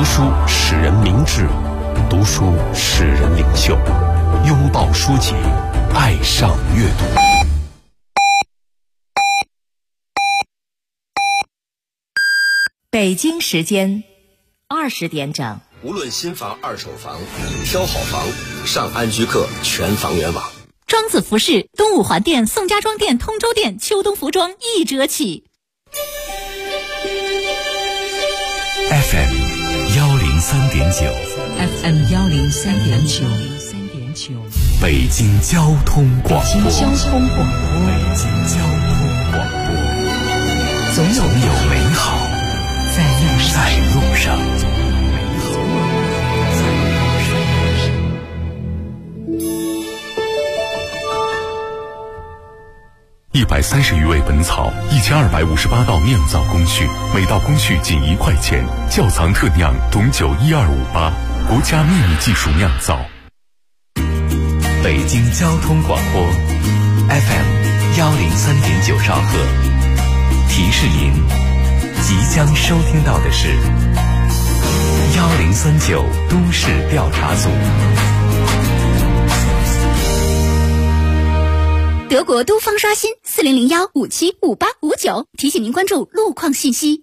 读书使人明智，读书使人领袖。拥抱书籍，爱上阅读。 北京时间20点整。 无论新房二手房，挑好房上安居客全房源网。 庄子服饰东五环店、宋家庄店、通州店秋冬服装1折起。 FM 103.9，FM 103.9， 北京交通广播， 北京交通广播，总有美好在路上。 130余味本草，1258道酿造工序，每道工序仅1块钱。窖藏特酿董酒12588，国家秘密技术酿造。 北京交通广播 FM 103.9兆赫，提示您即将收听到的是1039都市调查组。 德国都方刷新4001575859，提醒您关注路况信息。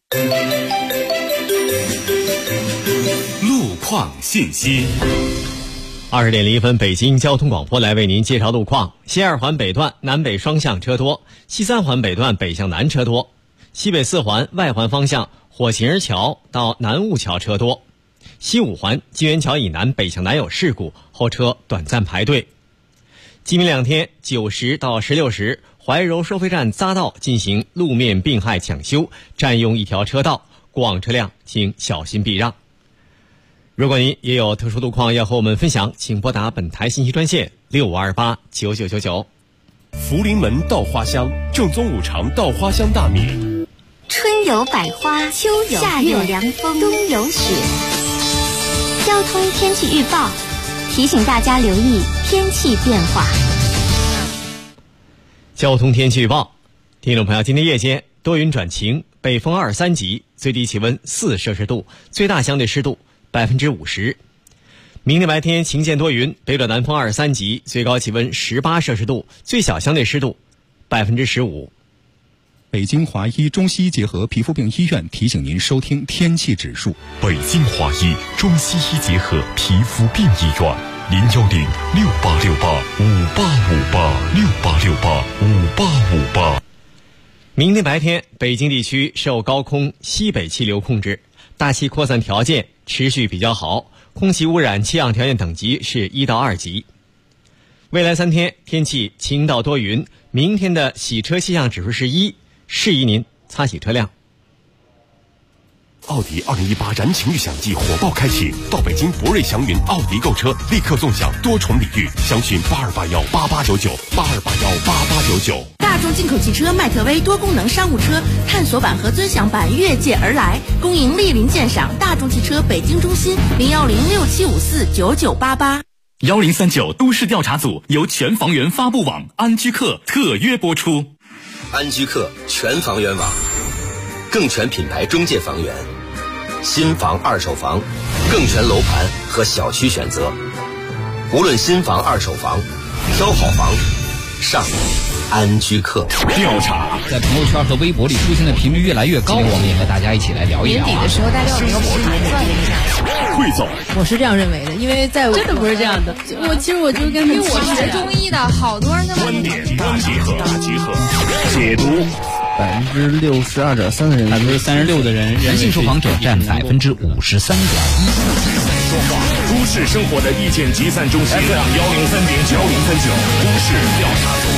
路况信息。 20点01分，北京交通广播来为您介绍路况。西2环北段南北双向车多，西3环北段北向南车多，西北4环外环方向火秦儿桥到南雾桥车多，西5环金源桥以南北向南有事故，后车短暂排队。今明2天9时到16时，怀柔收费站匝道进行路面并排抢修，占用1条车道，过往车辆请小心避让。如果您也有特殊路况要和我们分享，请拨打本台信息专线65289999。 福临门稻花香，正宗5常稻花香大米。 春有百花，秋有夏有凉风，冬有雪。交通天气预报提醒大家留意天气变化。 交通天气预报，听众朋友，今天夜间多云转晴，北风2、3级，最低气温4摄氏度，最大相对湿度50%。明天白天晴间多云，北转南风2、3级，最高气温18摄氏度，最小相对湿度15%。 北京华医中西医结合皮肤病医院提醒您收听天气指数。 北京华医中西医结合皮肤病医院，0106868585858，686858。 明天白天，北京地区受高空西北气流控制，大气扩散条件持续比较好，空气污染气象条件等级是1到2级。未来3天天气晴到多云，明天的洗车气象指数是1，适宜您擦洗车辆。 奥迪2018燃情预享季火爆开启，到北京博瑞祥云奥迪购车，立刻纵享多重礼遇，详询82818899，82818899。 大众进口汽车迈特威多功能商务车探索版和尊享版越界而来，恭迎莅临鉴赏。大众汽车北京中心01067549988。 1039都市调查组由全房源发布网安居客特约播出。 安居客全房源网，更全品牌中介房源，新房二手房，更全楼盘和小区选择。无论新房二手房，挑好房上安居客。 调查在朋友圈和微博里出现的频率越来越高，我们也和大家一起来聊一聊。 年底的时候大家有没有盘算一下？ 汇总， 我是这样认为的，因为在真的不是这样的。我就跟因为我学中医的，好多人他们观点大集合，解读。 62.3%的人，36%的人，男性受访者占53.1%。 都市生活的意见集散中心，103.9，1039都市调查组。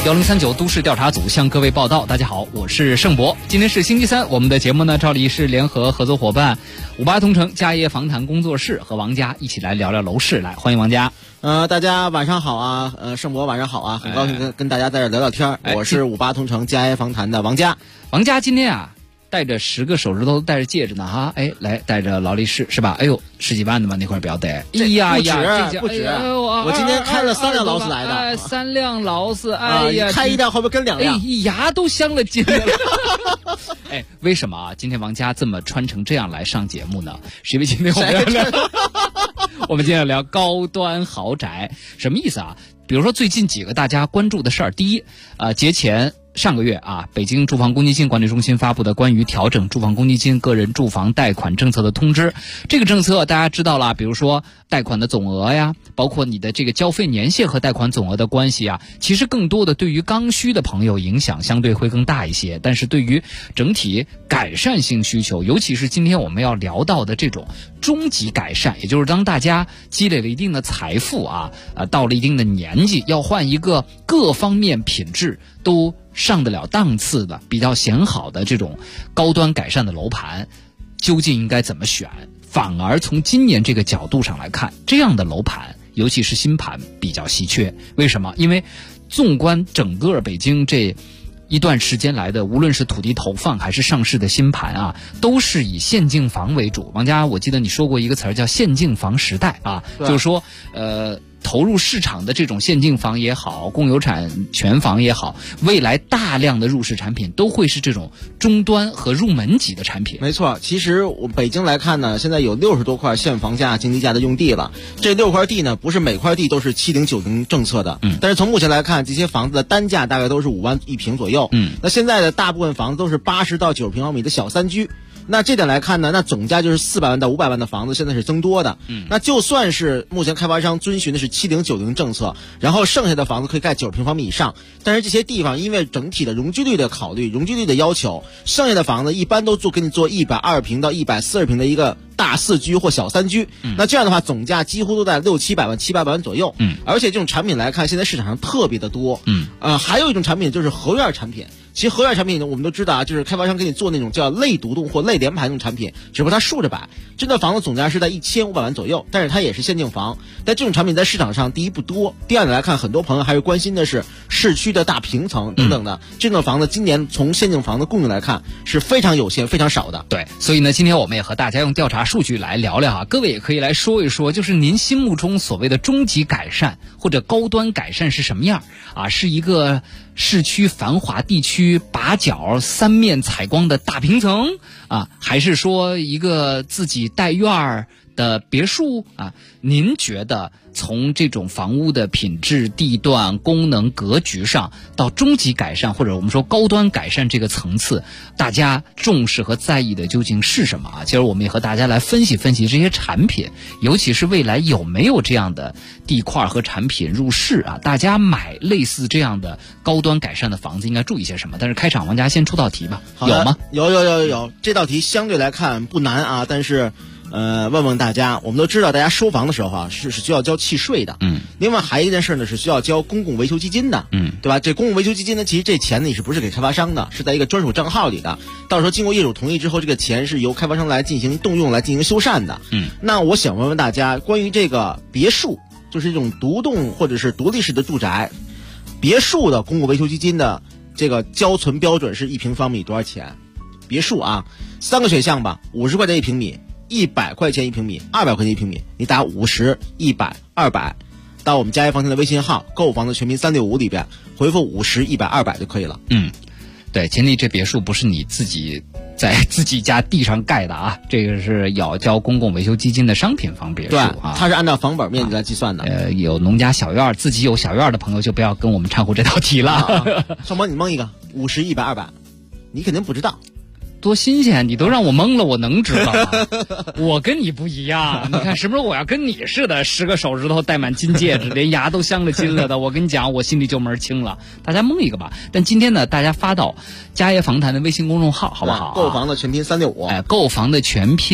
1039都市调查组向各位报道。大家好，我是盛博。今天是星期三，我们的节目呢，照例是联合合作伙伴58同城家业访谈工作室和王佳一起来聊聊楼市。来，欢迎王佳。 大家晚上好啊，盛博晚上好啊，很高兴跟大家在这聊聊天。我是58同城家业访谈的王佳。 王佳今天啊，戴着10个手指头戴着戒指呢哈，来戴着劳力士是吧？哎呦，10几万的嘛那块表带。 不止，我今天开了3辆劳斯来的 ，3辆劳斯，哎呀， 开一辆后边跟2辆， 牙都镶了金了。哎，为什么啊？今天王佳这么穿成这样来上节目呢？是因为今天我们今天要聊高端豪宅，什么意思啊？比如说最近几个大家关注的事儿，第一，节前上个月啊，北京住房公积金管理中心发布的关于调整住房公积金个人住房贷款政策的通知。这个政策大家知道了，比如说贷款的总额呀，包括你的这个交费年限和贷款总额的关系啊，其实更多的对于刚需的朋友影响相对会更大一些。但是对于整体改善性需求，尤其是今天我们要聊到的这种终极改善，也就是当大家积累了一定的财富啊，到了一定的年纪，要换一个各方面品质都上得了档次的比较显好的这种高端改善的楼盘，究竟应该怎么选？反而从今年这个角度上来看，这样的楼盘尤其是新盘比较稀缺。为什么？因为纵观整个北京这一段时间来的，无论是土地投放还是上市的新盘啊，都是以现净房为主。王佳，我记得你说过一个词儿叫现净房时代啊，就是说投入市场的这种现净房也好，共有产权房也好，未来大量的入市产品都会是这种中端和入门级的产品。 没错，其实我北京来看呢，现在有60多块现房价、经济价的用地了。这6块地呢，不是每块地都是70、90政策的，但是从目前来看，这些房子的单价大概都是5万1平左右。那现在的大部分房子都是80到90平方米的小3居。那这点来看呢，那总价就是400万到500万的房子现在是增多的。那就算是目前开发商遵循的是70、90政策，然后剩下的房子可以盖90平方米以上，但是这些地方因为整体的容积率的考虑、容积率的要求，剩下的房子一般都给你做120平到140平的一个大4居或小3居。那这样的话，总价几乎都在600、700万、700万左右。而且这种产品来看，现在市场上特别的多。还有一种产品就是合院产品。其实合院产品呢，我们都知道啊，就是开发商给你做那种叫类独栋或类联排那种产品，只不过它竖着摆，这套房子总价是在1500万左右，但是它也是现净房。但这种产品在市场上，第一不多，第二来看，很多朋友还是关心的是市区的大平层等等的。这种房子今年从现净房的供应来看是非常有限、非常少的。 对，所以呢，今天我们也和大家用调查数据来聊聊啊，各位也可以来说一说，就是您心目中所谓的终极改善或者高端改善是什么样啊？是一个市区繁华地区把角3面采光的大平层啊，还是说一个自己带院儿的别墅啊？您觉得从这种房屋的品质、地段、功能、格局上到终极改善或者我们说高端改善这个层次，大家重视和在意的究竟是什么啊？今儿我们也和大家来分析分析这些产品，尤其是未来有没有这样的地块和产品入市啊？大家买类似这样的高端改善的房子应该注意些什么？但是开场王佳先出道题吧。有吗？ 有，这道题相对来看不难啊，但是问问大家，我们都知道大家收房的时候啊是需要交契税的。另外还有一件事呢，是需要交公共维修基金的。对吧？这公共维修基金呢，其实这钱呢也是不是给开发商的，是在一个专属账号里的，到时候经过业主同意之后，这个钱是由开发商来进行动用，来进行修缮的。那我想问问大家，关于这个别墅，就是这种独栋或者是独立式的住宅，别墅的公共维修基金的这个交存标准是1平方米多少钱？别墅啊，3个选项吧，50块钱1平米，100块钱1平米，200块钱1平米，你打50、100、200，到我们家业房厅的微信号购房的全拼365里边回复50、100、200就可以了。 对，前提这别墅不是你自己在自己家地上盖的啊，这个是要交公共维修基金的商品房别墅啊， 它是按照房本面积来计算的。 有农家小院，自己有小院的朋友就不要跟我们掺和这道题了。 少博，你蒙一个50、100、200，你肯定不知道。 多新鲜！你都让我懵了，我能知道吗？我跟你不一样，你看是不是我要跟你似的，10个手指头戴满金戒指，连牙都镶了金了的？我跟你讲，我心里就门清了。大家蒙一个吧。但今天呢，大家发到家业访谈的微信公众号，好不好？ 购房的全拼365， 购房的全拼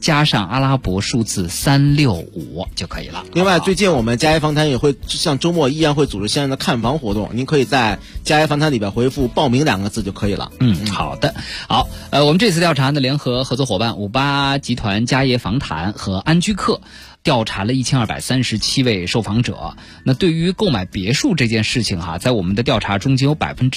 加上阿拉伯数字365就可以了。 另外，最近我们佳怡房产也会像周末依然会组织相应的看房活动，您可以在佳怡房产里边回复报名2个字就可以了。 好的。好，我们这次调查呢，联合合作伙伴58集团、佳业房产和安居客，调查了1237位受访者。那对于购买别墅这件事情在我们的调查中间有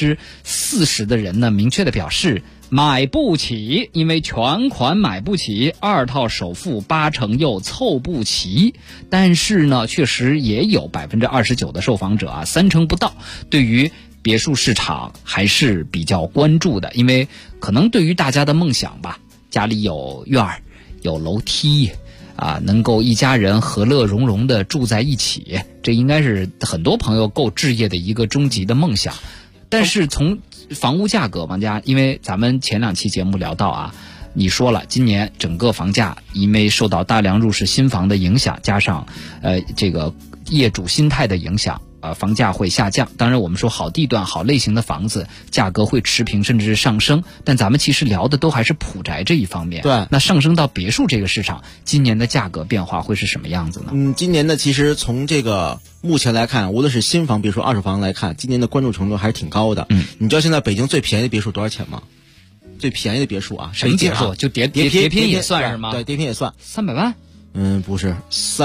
40%的人呢，明确的表示买不起，因为全款买不起，2套首付8成又凑不齐。但是呢，确实也有29%的受访者3成不到，对于别墅市场还是比较关注的，因为可能对于大家的梦想吧，家里有院儿，有楼梯能够一家人和乐融融的住在一起，这应该是很多朋友购置业的一个终极的梦想。但是从房屋价格，王家，因为咱们前2期节目聊到你说了，今年整个房价因为受到大量入市新房的影响，加上这个业主心态的影响，房价会下降。当然我们说好地段好类型的房子价格会持平甚至是上升，但咱们其实聊的都还是普宅这一方面。 对， 那上升到别墅这个市场，今年的价格变化会是什么样子呢？ 今年呢，其实从这个目前来看，无论是新房别墅、二手房来看，今年的关注程度还是挺高的。你知道现在北京最便宜的别墅多少钱吗？最便宜的别墅什么别墅？就叠拼也算是吗？ 对，叠拼也算。 300万？ 不是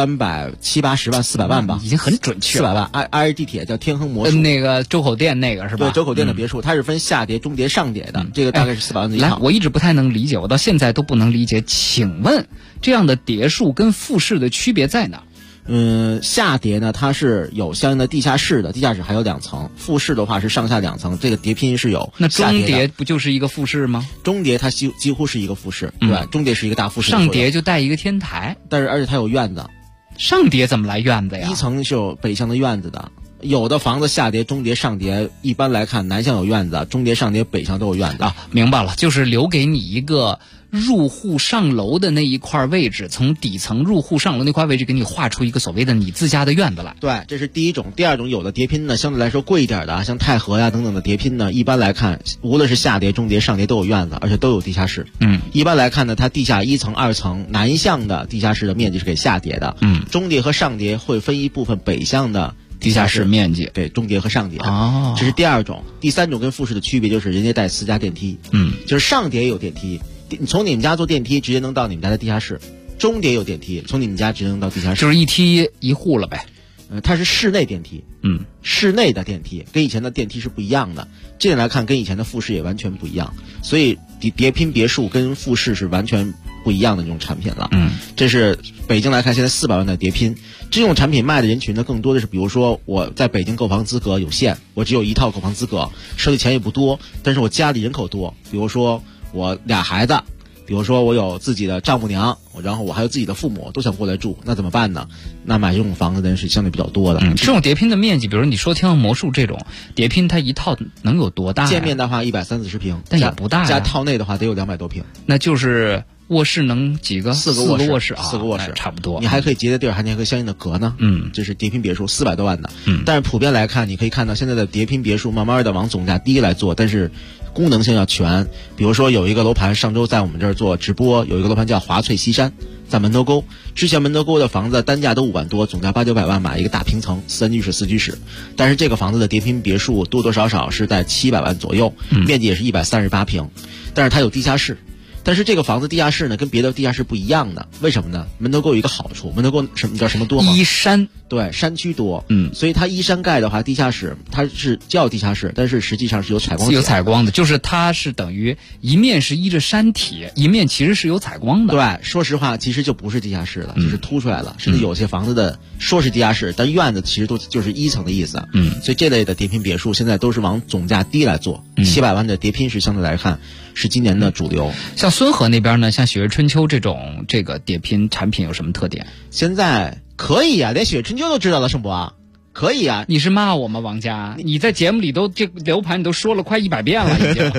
370、80万、400万吧？ 已经很准确了。 400万，挨着地铁叫天亨魔术。 那个周口店那个是吧？ 对，周口店的别墅，它是分下叠、中叠、上叠的，这个大概是400万的一套。 来，我一直不太能理解，我到现在都不能理解。请问这样的叠墅跟复式的区别在哪？ 下叠呢，它是有相应的地下室的，地下室还有2层。复式的话是上下2层，这个叠拼是有。 那中叠不就是一个复式吗？ 中叠它几乎是一个复式，对，中叠是一个大复式。 上叠就带一个天台， 但是而且它有院子。 上叠怎么来院子呀 ？1层是有北向的院子的。有的房子下叠、中叠、上叠，一般来看南向有院子，中叠、上叠、北向都有院子。 明白了，就是留给你一个入户上楼的那一块位置，从底层入户上楼那块位置给你画出一个所谓的你自家的院子来。 对，这是第一种。第二种，有的叠拼呢相对来说贵一点的，像太和呀等等的叠拼呢，一般来看无论是下叠、中叠、上叠都有院子，而且都有地下室。一般来看呢，它地下1层、2层南向的地下室的面积是给下叠的。中叠和上叠会分一部分北向的地下室面积， 对，中叠和上叠。这是第2种。第3种跟复式的区别就是人家带私家电梯。就是上叠有电梯，你从你们家坐电梯直接能到你们家的地下室。中叠有电梯，从你们家直接能到地下室。 就是一梯一户了呗。 它是室内电梯。室内的电梯跟以前的电梯是不一样的，这点来看跟以前的复式也完全不一样。所以叠拼别墅跟复式是完全不一样的那种产品了。这是北京来看现在400万的叠拼。这种产品卖的人群呢，更多的是比如说我在北京购房资格有限，我只有1套购房资格，收的钱也不多，但是我家里人口多，比如说我2孩子，比如说我有自己的丈母娘，然后我还有自己的父母都想过来住，那怎么办呢？那买这种房子的人是相对比较多的。 这种叠拼的面积，比如你说天鹅魔术这种叠拼，它一套能有多大？ 见面的话130-140平， 但也不大呀。 加套内的话得有200多平。 那就是卧室能几个？4个卧室啊 ，4个卧室差不多。 你还可以结的地儿，还可以相应的隔呢。这是叠拼别墅400多万的。但是普遍来看，你可以看到现在的叠拼别墅慢慢的往总价低来做，但是功能性要全。比如说有一个楼盘上周在我们这儿做直播，有一个楼盘叫华翠西山，在门头沟。之前门头沟的房子单价都5万多，总价800-900万买一个大平层，3居室4居室。但是这个房子的叠拼别墅多多少少是在700万左右，面积也是138平，但是它有地下室。但是这个房子地下室呢，跟别的地下室不一样的，为什么呢？门头沟有一个好处，门头沟你知道什么多吗？ 依山， 对，山区多，所以它依山盖的话，地下室它是叫地下室，但是实际上是有采光， 有采光的，就是它是等于一面是依着山体，一面其实是有采光的。 对，说实话，其实就不是地下室了，就是凸出来了，甚至有些房子的说是地下室，但院子其实都就是1层的意思。所以这类的叠拼别墅现在都是往总价低来做，700万的叠拼是相对来看是今年的主流。 像孙河那边呢，像雪月春秋这种这个叠拼产品有什么特点？ 现在可以啊，连雪月春秋都知道了，盛博啊，可以啊。 你是骂我吗，王佳？你在节目里都这个楼盘你都说了快100遍了已经。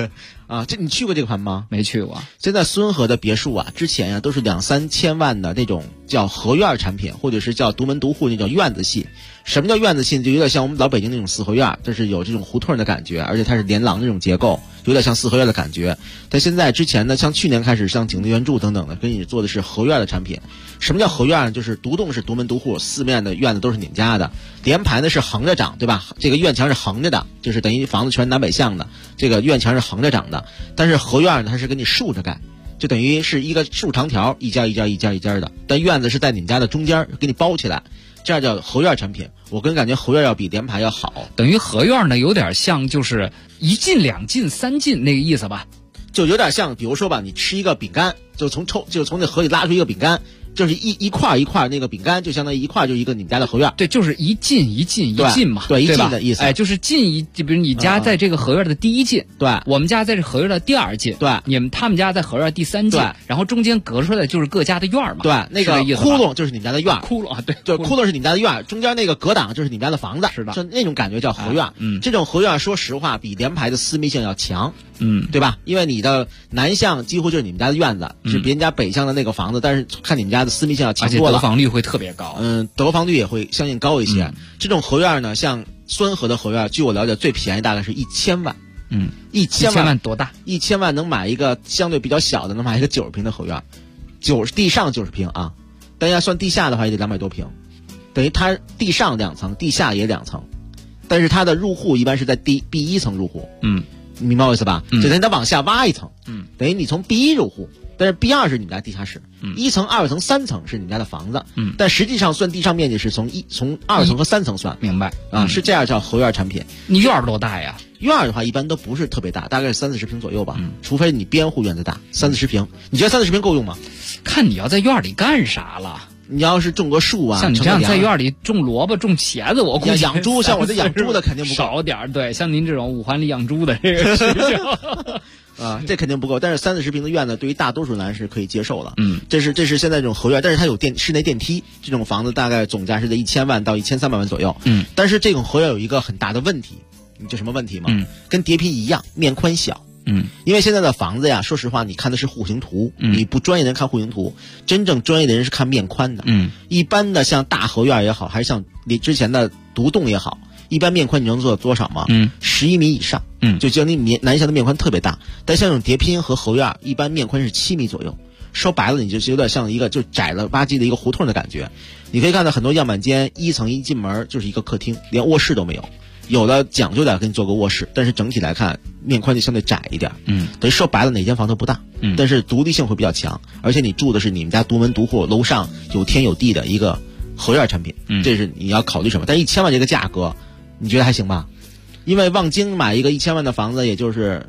啊，这你去过这款吗？ 没去过。 现在孙河的别墅啊，之前呀都是2-3千万的那种叫合院产品，或者是叫独门独户那种院子系。什么叫院子系？就有点像我们老北京那种四合院，就是有这种胡同的感觉，而且它是连廊这种结构，有点像四合院的感觉。但现在之前呢，像去年开始，像景德原著等等的，跟你做的是合院的产品。什么叫合院呢？就是独栋是独门独户，四面的院子都是你们家的，连排呢是横着长，对吧？这个院墙是横着的，就是等于房子全南北向的，这个院墙是横着长的。但是合院呢，它是给你竖着盖，就等于是一个竖长条，一家一家一家一家的，但院子是在你们家的中间，给你包起来。这样叫合院产品，我个人感觉合院要比联排要好。 等于合院呢，有点像就是1进2进3进那个意思吧， 就有点像，比如说吧，你吃一个饼干，就从那河里拉出一个饼干，就是一块一块那个饼干，就相当于一块就一个你们家的合院。 对，就是一进一进一进嘛， 对，一进的意思。 哎，就是就比如你家在这个合院的第1进， 对， 我们家在这合院的第2进， 对， 他们家在合院第3进， 对， 然后中间隔出来就是各家的院嘛。 对，那个窟窿就是你们家的院， 窟窿啊，对， 就窟窿是你们家的院，中间那个隔挡就是你们家的房子， 是的， 就那种感觉叫合院。这种合院说实话比联排的私密性要强，对吧？因为你的南向几乎就是你们家的院子，是别人家北向的那个房子，但是看你们家的私密性要强多了， 得房率会特别高。 得房率也会相应高一些。这种合院呢，像孙河的合院，据我了解最便宜大概是1000万。1000 万多大 ？1000万能买一个相对比较小的，能买一个90平的合院地上90平啊，但要算地下的话也得200多平，等于它地上2层，地下也2层，但是它的入户一般是在B1层入户。你明白我意思吧？就等于它往下挖一层，等于你从 B1 入户。但是 B2是你们家地下室，1层、2层、3层是你们家的房子，但实际上算地上面积是从2层和3层算， 明白啊？是这样叫合院产品。 你院儿多大呀？ 院儿的话一般都不是特别大，大概是30-40平左右吧，除非你边户院子大，30-40平。你觉得30-40平够用吗？ 看你要在院里干啥了。 你要是种个树啊， 像你这样在院里种萝卜、种茄子，我估计养猪，像我这养猪的肯定不够， 少点。对，像您这种5环里养猪的这个事情啊，这肯定不够。但是30-40平的院子对于大多数人来是可以接受的。这是现在这种合院，但是它有室内电梯，这种房子大概总价是在1000万到1300万左右。但是这种合院有一个很大的问题，你知道什么问题吗？跟叠拼一样，面宽小。因为现在的房子呀，说实话，你看的是户型图，你不专业的人看户型图，真正专业的人是看面宽的。一般的像大合院也好，还是像你之前的独栋也好，一般面宽你能做多少吗？11米以上。就像你南向的面宽特别大，但像这种叠拼和合院，一般面宽是7米左右。说白了，你就是有点像一个就窄了吧唧的一个胡同的感觉。你可以看到很多样板间，1层一进门就是一个客厅，连卧室都没有。有的讲究点给你做个卧室，但是整体来看面宽就相对窄一点。等于说白了哪间房都不大，但是独立性会比较强，而且你住的是你们家独门独户，楼上有天有地的一个合院产品，这是你要考虑什么？但1000万这个价格，你觉得还行吧？因为望京买一个1000万的房子，也就是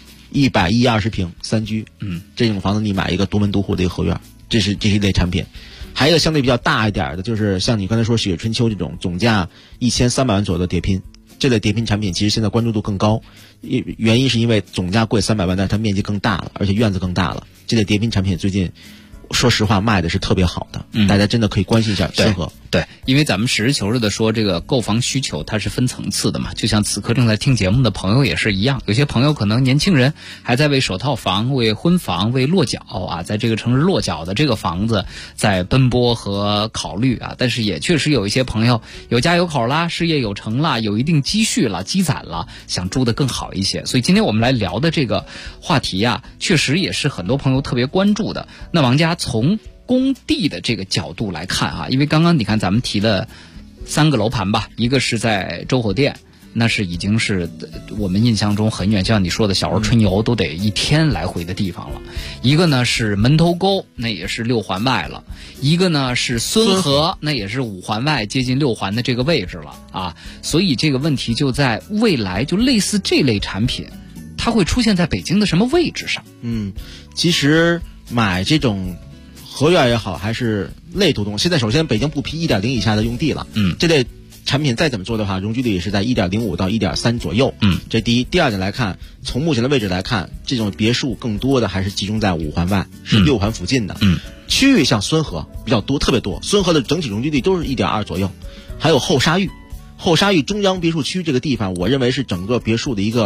120平3居，这种房子你买一个独门独户的一个合院，这是一类产品。还有一个相对比较大一点的，就是像你刚才说雪春秋这种总价1300万左右的叠拼。这类叠拼产品其实现在关注度更高，原因是因为总价贵300万，但是它面积更大了，而且院子更大了。这类叠拼产品最近说实话卖的是特别好的，大家真的可以关心一下孙河。 对，因为咱们实事求是的说，这个购房需求它是分层次的嘛，就像此刻正在听节目的朋友也是一样，有些朋友可能年轻人还在为首套房、为婚房、为落脚啊，在这个城市落脚的这个房子在奔波和考虑啊，但是也确实有一些朋友有家有口啦，事业有成啦，有一定积蓄了、积攒了，想住得更好一些。所以今天我们来聊的这个话题啊，确实也是很多朋友特别关注的。那王家从工地的这个角度来看啊，因为刚刚你看咱们提了3个楼盘吧，一个是在周火店，那是已经是我们印象中很远，就像你说的小儿春游都得1天来回的地方了。一个呢是门头沟，那也是6环外了；一个呢是孙河，那也是5环外接近6环的这个位置了啊。所以这个问题就在未来，就类似这类产品，它会出现在北京的什么位置上？ 其实买这种合院也好，还是类独栋，现在首先北京不批1.0以下的用地了。这类产品再怎么做的话，容积率也是在1.05到1.3左右。这第一。第二点来看，从目前的位置来看，这种别墅更多的还是集中在5环外，是6环附近的。区域像孙河比较多，特别多。孙河的整体容积率都是1.2左右，还有后沙峪。后沙峪中央别墅区这个地方，我认为是整个别墅的一个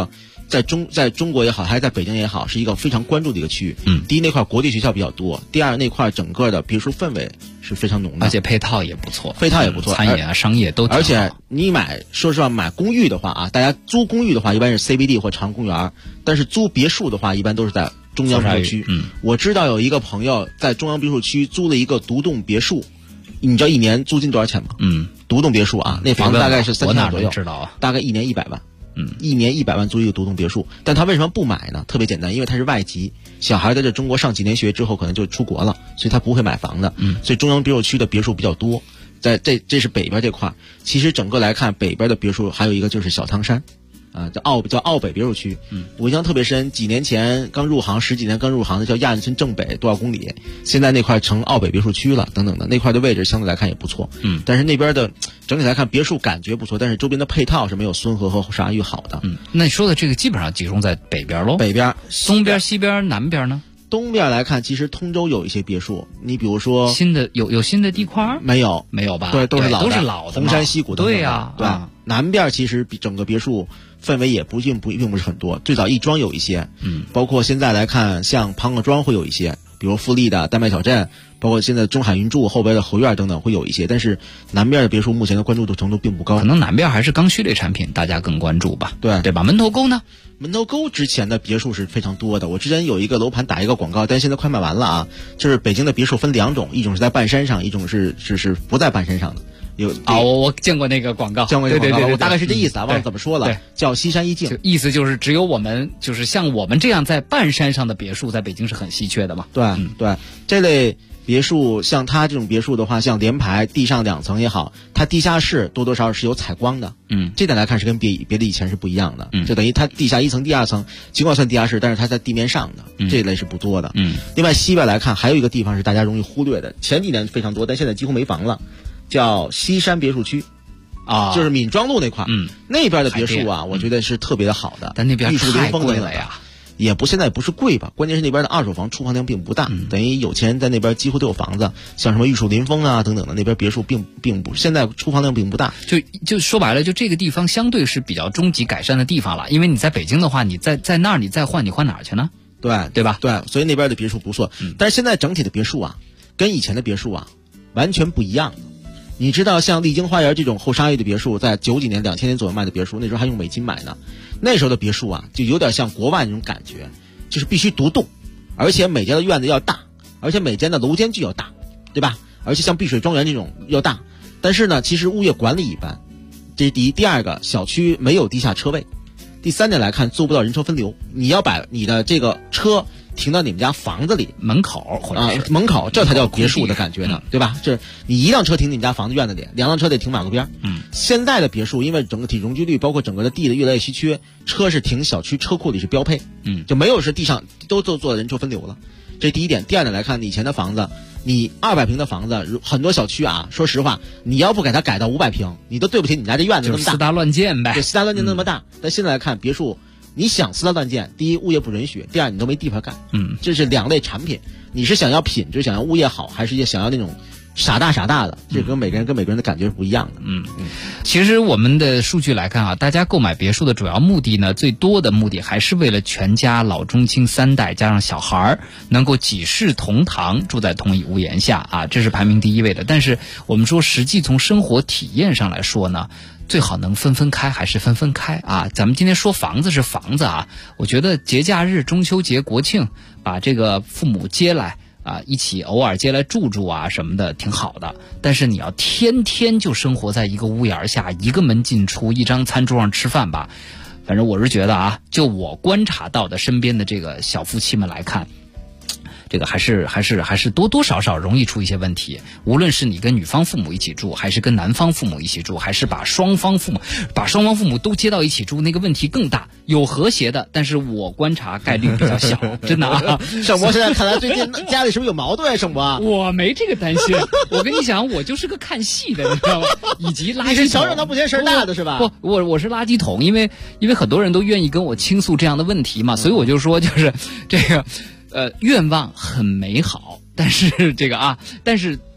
在中国也好，还是在北京也好，是一个非常关注的一个区域。第一，那块国际学校比较多；第二，那块整个的别墅氛围是非常浓的， 而且配套也不错，餐饮啊、商业都挺好。 而且你说实话，买公寓的话啊，大家租公寓的话，一般是 CBD 或长公园，但是租别墅的话，一般都是在中央别墅区。我知道有一个朋友在中央别墅区租了一个独栋别墅，你知道一年租金多少钱吗？独栋别墅啊，那房子大概是3000万左右， 知道啊， 大概一年100万。一年100万租一个独栋别墅，但他为什么不买呢？特别简单，因为他是外籍，小孩在这中国上几年学之后可能就出国了，所以他不会买房的。所以中央别墅区的别墅比较多，在这是北边这块。其实整个来看，北边的别墅还有一个就是小汤山。叫奥北别墅区，我印象特别深。几年前刚入行，10几年刚入行的叫亚运村正北多少公里，现在那块成奥北别墅区了，等等的，那块的位置相对来看也不错。但是那边的整体来看别墅感觉不错，但是周边的配套是没有孙河和沙域好的。 那你说的这个基本上集中在北边喽？ 北边、 东边、西边、南边呢？ 东边来看，其实通州有一些别墅，你比如说新的有新的地块没有吧？ 对，都是老的， 红山溪谷等等的。 对呀， 对。南边其实比整个别墅氛围也并不是很多，最早亦庄有一些，包括现在来看，像庞各庄会有一些，比如富力的丹麦小镇，包括现在中海云筑后边的侯苑等等会有一些，但是南边的别墅目前的关注度程度并不高， 可能南边还是刚需类产品，大家更关注吧？对吧？门头沟呢？ 门头沟之前的别墅是非常多的，我之前有一个楼盘打一个广告，但是现在快卖完了啊。就是北京的别墅分2种，一种是在半山上，一种是不在半山上的。 我见过那个广告，对， 我大概是这意思啊，忘了怎么说了，叫西山一境， 意思就是只有我们就是像我们这样在半山上的别墅，在北京是很稀缺的嘛。 对，这类别墅像它这种别墅的话，像联排地上2层也好，它地下室多多少少是有采光的。这点来看是跟别的以前是不一样的。就等于它地下1层、第2层，尽管算地下室，但是它在地面上的，这一类是不多的。另外西边来看，还有一个地方是大家容易忽略的，前几年非常多，但现在几乎没房了。叫西山别墅区，就是闵庄路那块，那边的别墅啊，我觉得是特别的好的， 但那边玉树临风贵了呀， 现在不是贵吧？关键是那边的二手房出房量并不大，等于有钱人在那边几乎都有房子，像什么玉树临风啊等等的，那边别墅并不现在出房量并不大。 就说白了，就这个地方相对是比较终极改善的地方了，因为你在北京的话，你在那儿你再换，你换哪儿去呢？对吧？ 对，所以那边的别墅不错，但是现在整体的别墅啊，跟以前的别墅啊完全不一样。你知道像丽晶花园这种后沙域的别墅，在90几年、2000年左右卖的别墅，那时候还用美金买呢。那时候的别墅啊，就有点像国外那种感觉，就是必须独栋，而且每家的院子要大，而且每间的楼间距要大，对吧？而且像碧水庄园这种要大。但是呢，其实物业管理一般，这是第一。第二个，小区没有地下车位。第3点来看，做不到人车分流，你要把你的这个车停到你们家房子里门口，或者是门口，这才叫别墅的感觉呢，对吧？这你一辆车停你们家房子院子里，2辆车得停马路边。现在的别墅因为整个体容积率，包括整个的地的越来越稀缺，车是停小区车库里是标配，就没有是地上都做人车分流了。这是第一点。第二点来看，以前的房子，你200平的房子，很多小区啊，说实话，你要不给它改到500平，你都对不起你家这院子那么大， 私搭乱建呗。 对，私搭乱建那么大。但现在来看，别墅你想私搭乱建，第一物业不允许，第二你都没地方干。这是2类产品。你是想要品质，想要物业好，还是想要那种傻大的？这跟每个人的感觉是不一样的。 其实我们的数据来看啊，大家购买别墅的主要目的呢，最多的目的还是为了全家老中青3代加上小孩能够几世同堂，住在同一屋檐下啊，这是排名第1位的。但是我们说，实际从生活体验上来说呢，最好能分开还是分开啊。咱们今天说房子是房子啊，我觉得节假日、中秋节、国庆，把这个父母接来啊，一起偶尔接来住啊什么的挺好的，但是你要天天就生活在一个屋檐下，一个门进出，一张餐桌上吃饭吧，反正我是觉得啊，就我观察到的身边的这个小夫妻们来看，这个还是多多少少容易出一些问题。无论是你跟女方父母一起住，还是跟男方父母一起住，还是把双方父母都接到一起住，那个问题更大。有和谐的，但是我观察概率比较小，真的啊。 盛博现在看来最近家里是不是有矛盾啊？盛博， 我没这个担心。我跟你讲，我就是个看戏的，你知道吗？以及垃圾桶。 你是小热闹不嫌事儿大的是吧？ 不，我是垃圾桶，因为很多人都愿意跟我倾诉这样的问题嘛，所以我就说就是这个。愿望很美好，但是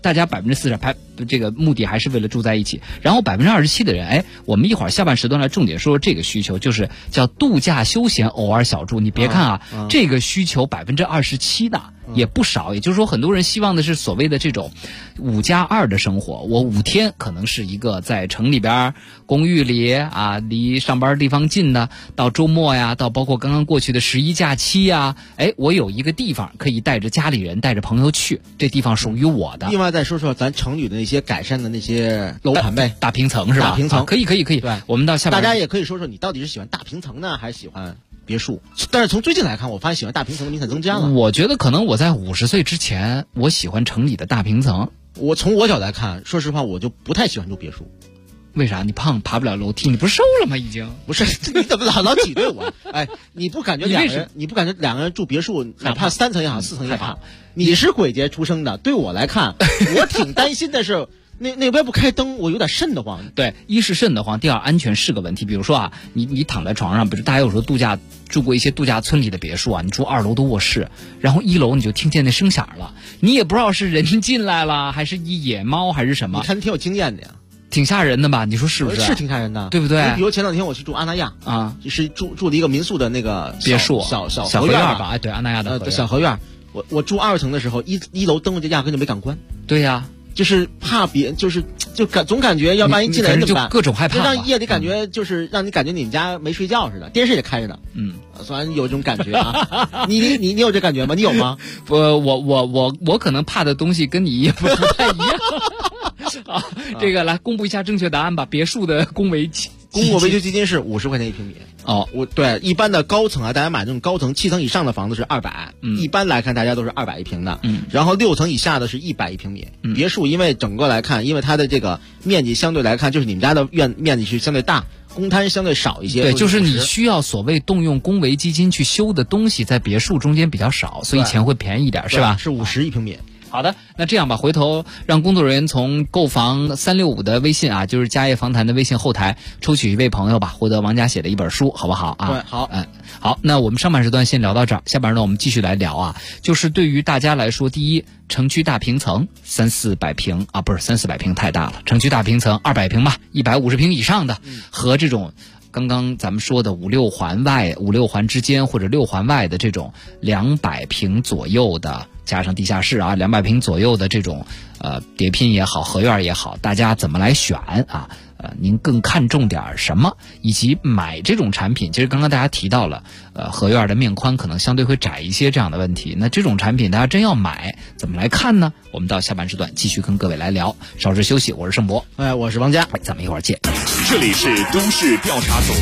大家40%这个目的还是为了住在一起。然后27%的人，我们一会儿下半时段来重点说说这个需求，就是叫度假休闲偶尔小住。你别看啊，这个需求27%的也不少，也就是说很多人希望的是所谓的这种5+2的生活。我5天可能是一个在城里边公寓里啊，离上班地方近的，到周末呀，到包括刚刚过去的11假期呀，我有一个地方可以带着家里人带着朋友去，这地方属于我的。 另外再说说咱城里的那些改善的那些楼盘呗， 大平层是吧？ 大平层可以。 对， 我们到下边大家也可以说说你到底是喜欢大平层呢，还是喜欢别墅？但是从最近来看，我发现喜欢大平层的明显增加了。 我觉得可能我在50岁之前，我喜欢城里的大平层。 从我角来看，说实话，我就不太喜欢住别墅。 为啥？你胖爬不了楼梯，你不是瘦了吗？已经不是，你怎么老挤兑我？你不感觉两个人住别墅，哪怕3层也好，4层也好，你是鬼节出生的，对我来看，我挺担心的是。那边不开灯，我有点瘆得慌。 对，一是瘆得慌，第二安全是个问题。比如说啊，你躺在床上，比如大家有时候住过一些度假村里的别墅啊，你住2楼的卧室，然后1楼你就听见那声响了，你也不知道是人进来了，还是一野猫，还是什么。 你看挺有经验的呀， 挺吓人的吧？你说是不是？ 是挺吓人的， 对不对？ 比如前2天我去住阿那亚啊，是住了一个民宿的那个别墅， 小合院吧？对，阿那亚的小合院。我住2层的时候，一楼灯我就压根就没敢关。 对呀。 就是怕总感觉要万一进来怎么办？ 各种害怕， 就让夜里感觉让你感觉你们家没睡觉似的，电视也开着呢。虽然有这种感觉啊，你有这感觉吗？你有吗？ 我可能怕的东西跟你也不太一样。这个来公布一下正确答案吧。别墅的公维修基金是50块钱1平米。 对， 一般的高层啊，大家买这种高层7层以上的房子是200，一般来看大家都是200一平的，然后6层以下的是100一平米。别墅因为整个来看，因为它的这个面积相对来看，就是你们家的面积是相对大，公摊相对少一些。 对，就是你需要所谓动用公维基金去修的东西，在别墅中间比较少，所以钱会便宜一点，是吧？ 是50一平米。 好的，那这样吧，回头让工作人员从购房365的微信啊，就是家业访谈的微信后台抽取一位朋友吧，获得王佳写的一本书，好不好啊？ 对，好。 好，那我们上半时段先聊到这儿，下半时段我们继续来聊啊，就是对于大家来说，第一，城区大平层300-400平啊，不是300-400平太大了，城区大平层200平吧，150平以上的，和这种刚刚咱们说的5、6环之间或者6环外的这种200平左右的，加上地下室啊，200平左右的这种叠拼也好，合院也好，大家怎么来选啊？您更看重点什么？以及买这种产品，其实刚刚大家提到了，合院的面宽可能相对会窄一些这样的问题。那这种产品大家真要买，怎么来看呢？我们到下半时段继续跟各位来聊。稍事休息，我是盛博， 我是王佳， 咱们一会儿见。 这里是都市调查组。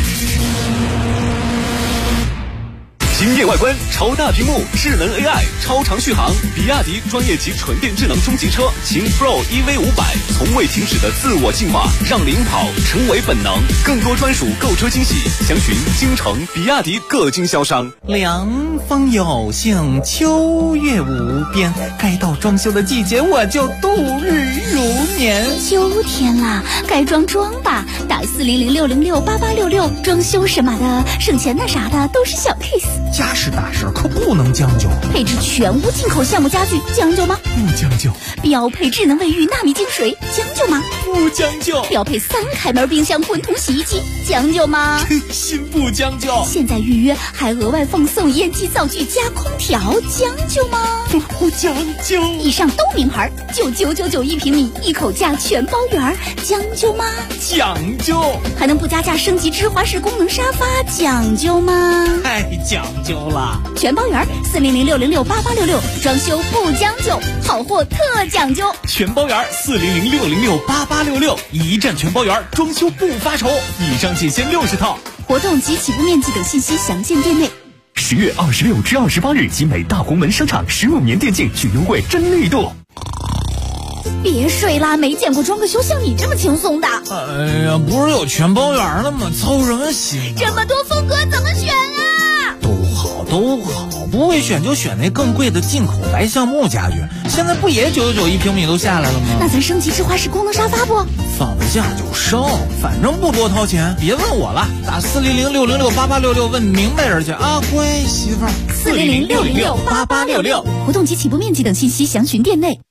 惊艳外观、超大屏幕、智能 AI、超长续航，比亚迪专业级纯电智能中级车秦 Pro EV500，从未停止的自我进化，让领跑成为本能。更多专属购车惊喜，详询京城比亚迪各经销商。 凉风有幸，秋月无边，该到装修的季节，我就度日如年。 秋天啦，该装吧，打4006068866，装修什么的，省钱那啥的都是小 case。 家事大事可不能将就， 配置全屋进口橡木家具，将就吗？ 不将就。 标配智能卫浴纳米净水，将就吗？ 不将就。 标配3开门冰箱混同洗衣机，将就吗？ 真心不将就。 现在预约还额外奉送烟机灶具加空调，将就吗？ 不将就。 以上都名牌，就999一平米，一口价全包圆，将就吗？ 讲究。 还能不加价升级芝华士功能沙发，讲究吗？ 太讲究了。 全包圆4006068866，装修不将就，好货特讲究。 全包圆4006068866，一站全包圆，装修不发愁。以上仅限60套。 活动及起步面积等信息详见店内。 10月26至28日，集美大红门商场15年电竞巨优惠真力度。 别睡啦，没见过装个修像你这么轻松的。 哎呀，不是有全包圆了吗？操什么心？ 这么多风格怎么选啊？ 都好，不会选就选那更贵的进口白橡木家具，现在不也999一平米都下来了吗？ 那咱升级芝华士功能沙发不？ 放得下就升，反正不多掏钱，别问我了，打4006068866问明白人去啊，乖媳妇儿。 4006068866，活动及起步面积等信息详询店内。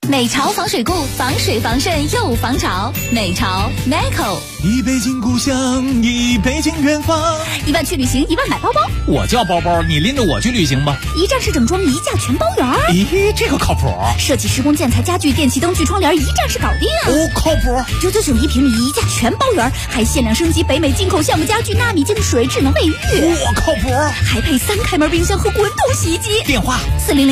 美潮防水固，防水防渗又防潮。美潮 Macco。 一北京故乡，一北京远方。 1万去旅行，1万买包包。 我叫包包，你拎着我去旅行吧。 一站式整装，一价全包圆。 咦，这个靠谱。 设计施工建材家具电器灯具窗帘，一站式搞定。 哦，靠谱。 999一平米，一价全包圆，还限量升级北美进口橡木家具、纳米净水、智能卫浴。 我靠谱。 还配3开门冰箱和滚筒洗衣机。 电话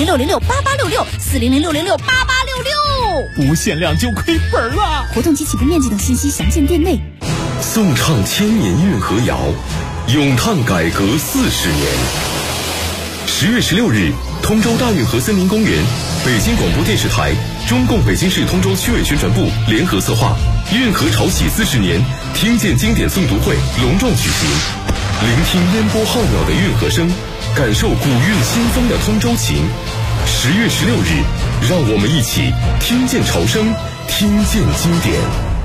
400-606-8866，400-606-8866。 不限量就亏本了。 活动及起步面积等信息详见店内。 颂唱千年运河谣，咏叹改革40年。10月16日，通州大运河森林公园，北京广播电视台、中共北京市通州区委宣传部联合策划运河潮起40年听见经典诵读会隆壮举行。聆听烟波浩渺的运河声，感受古韵新风的通州情。10月16日，让我们一起听见潮声，听见经典。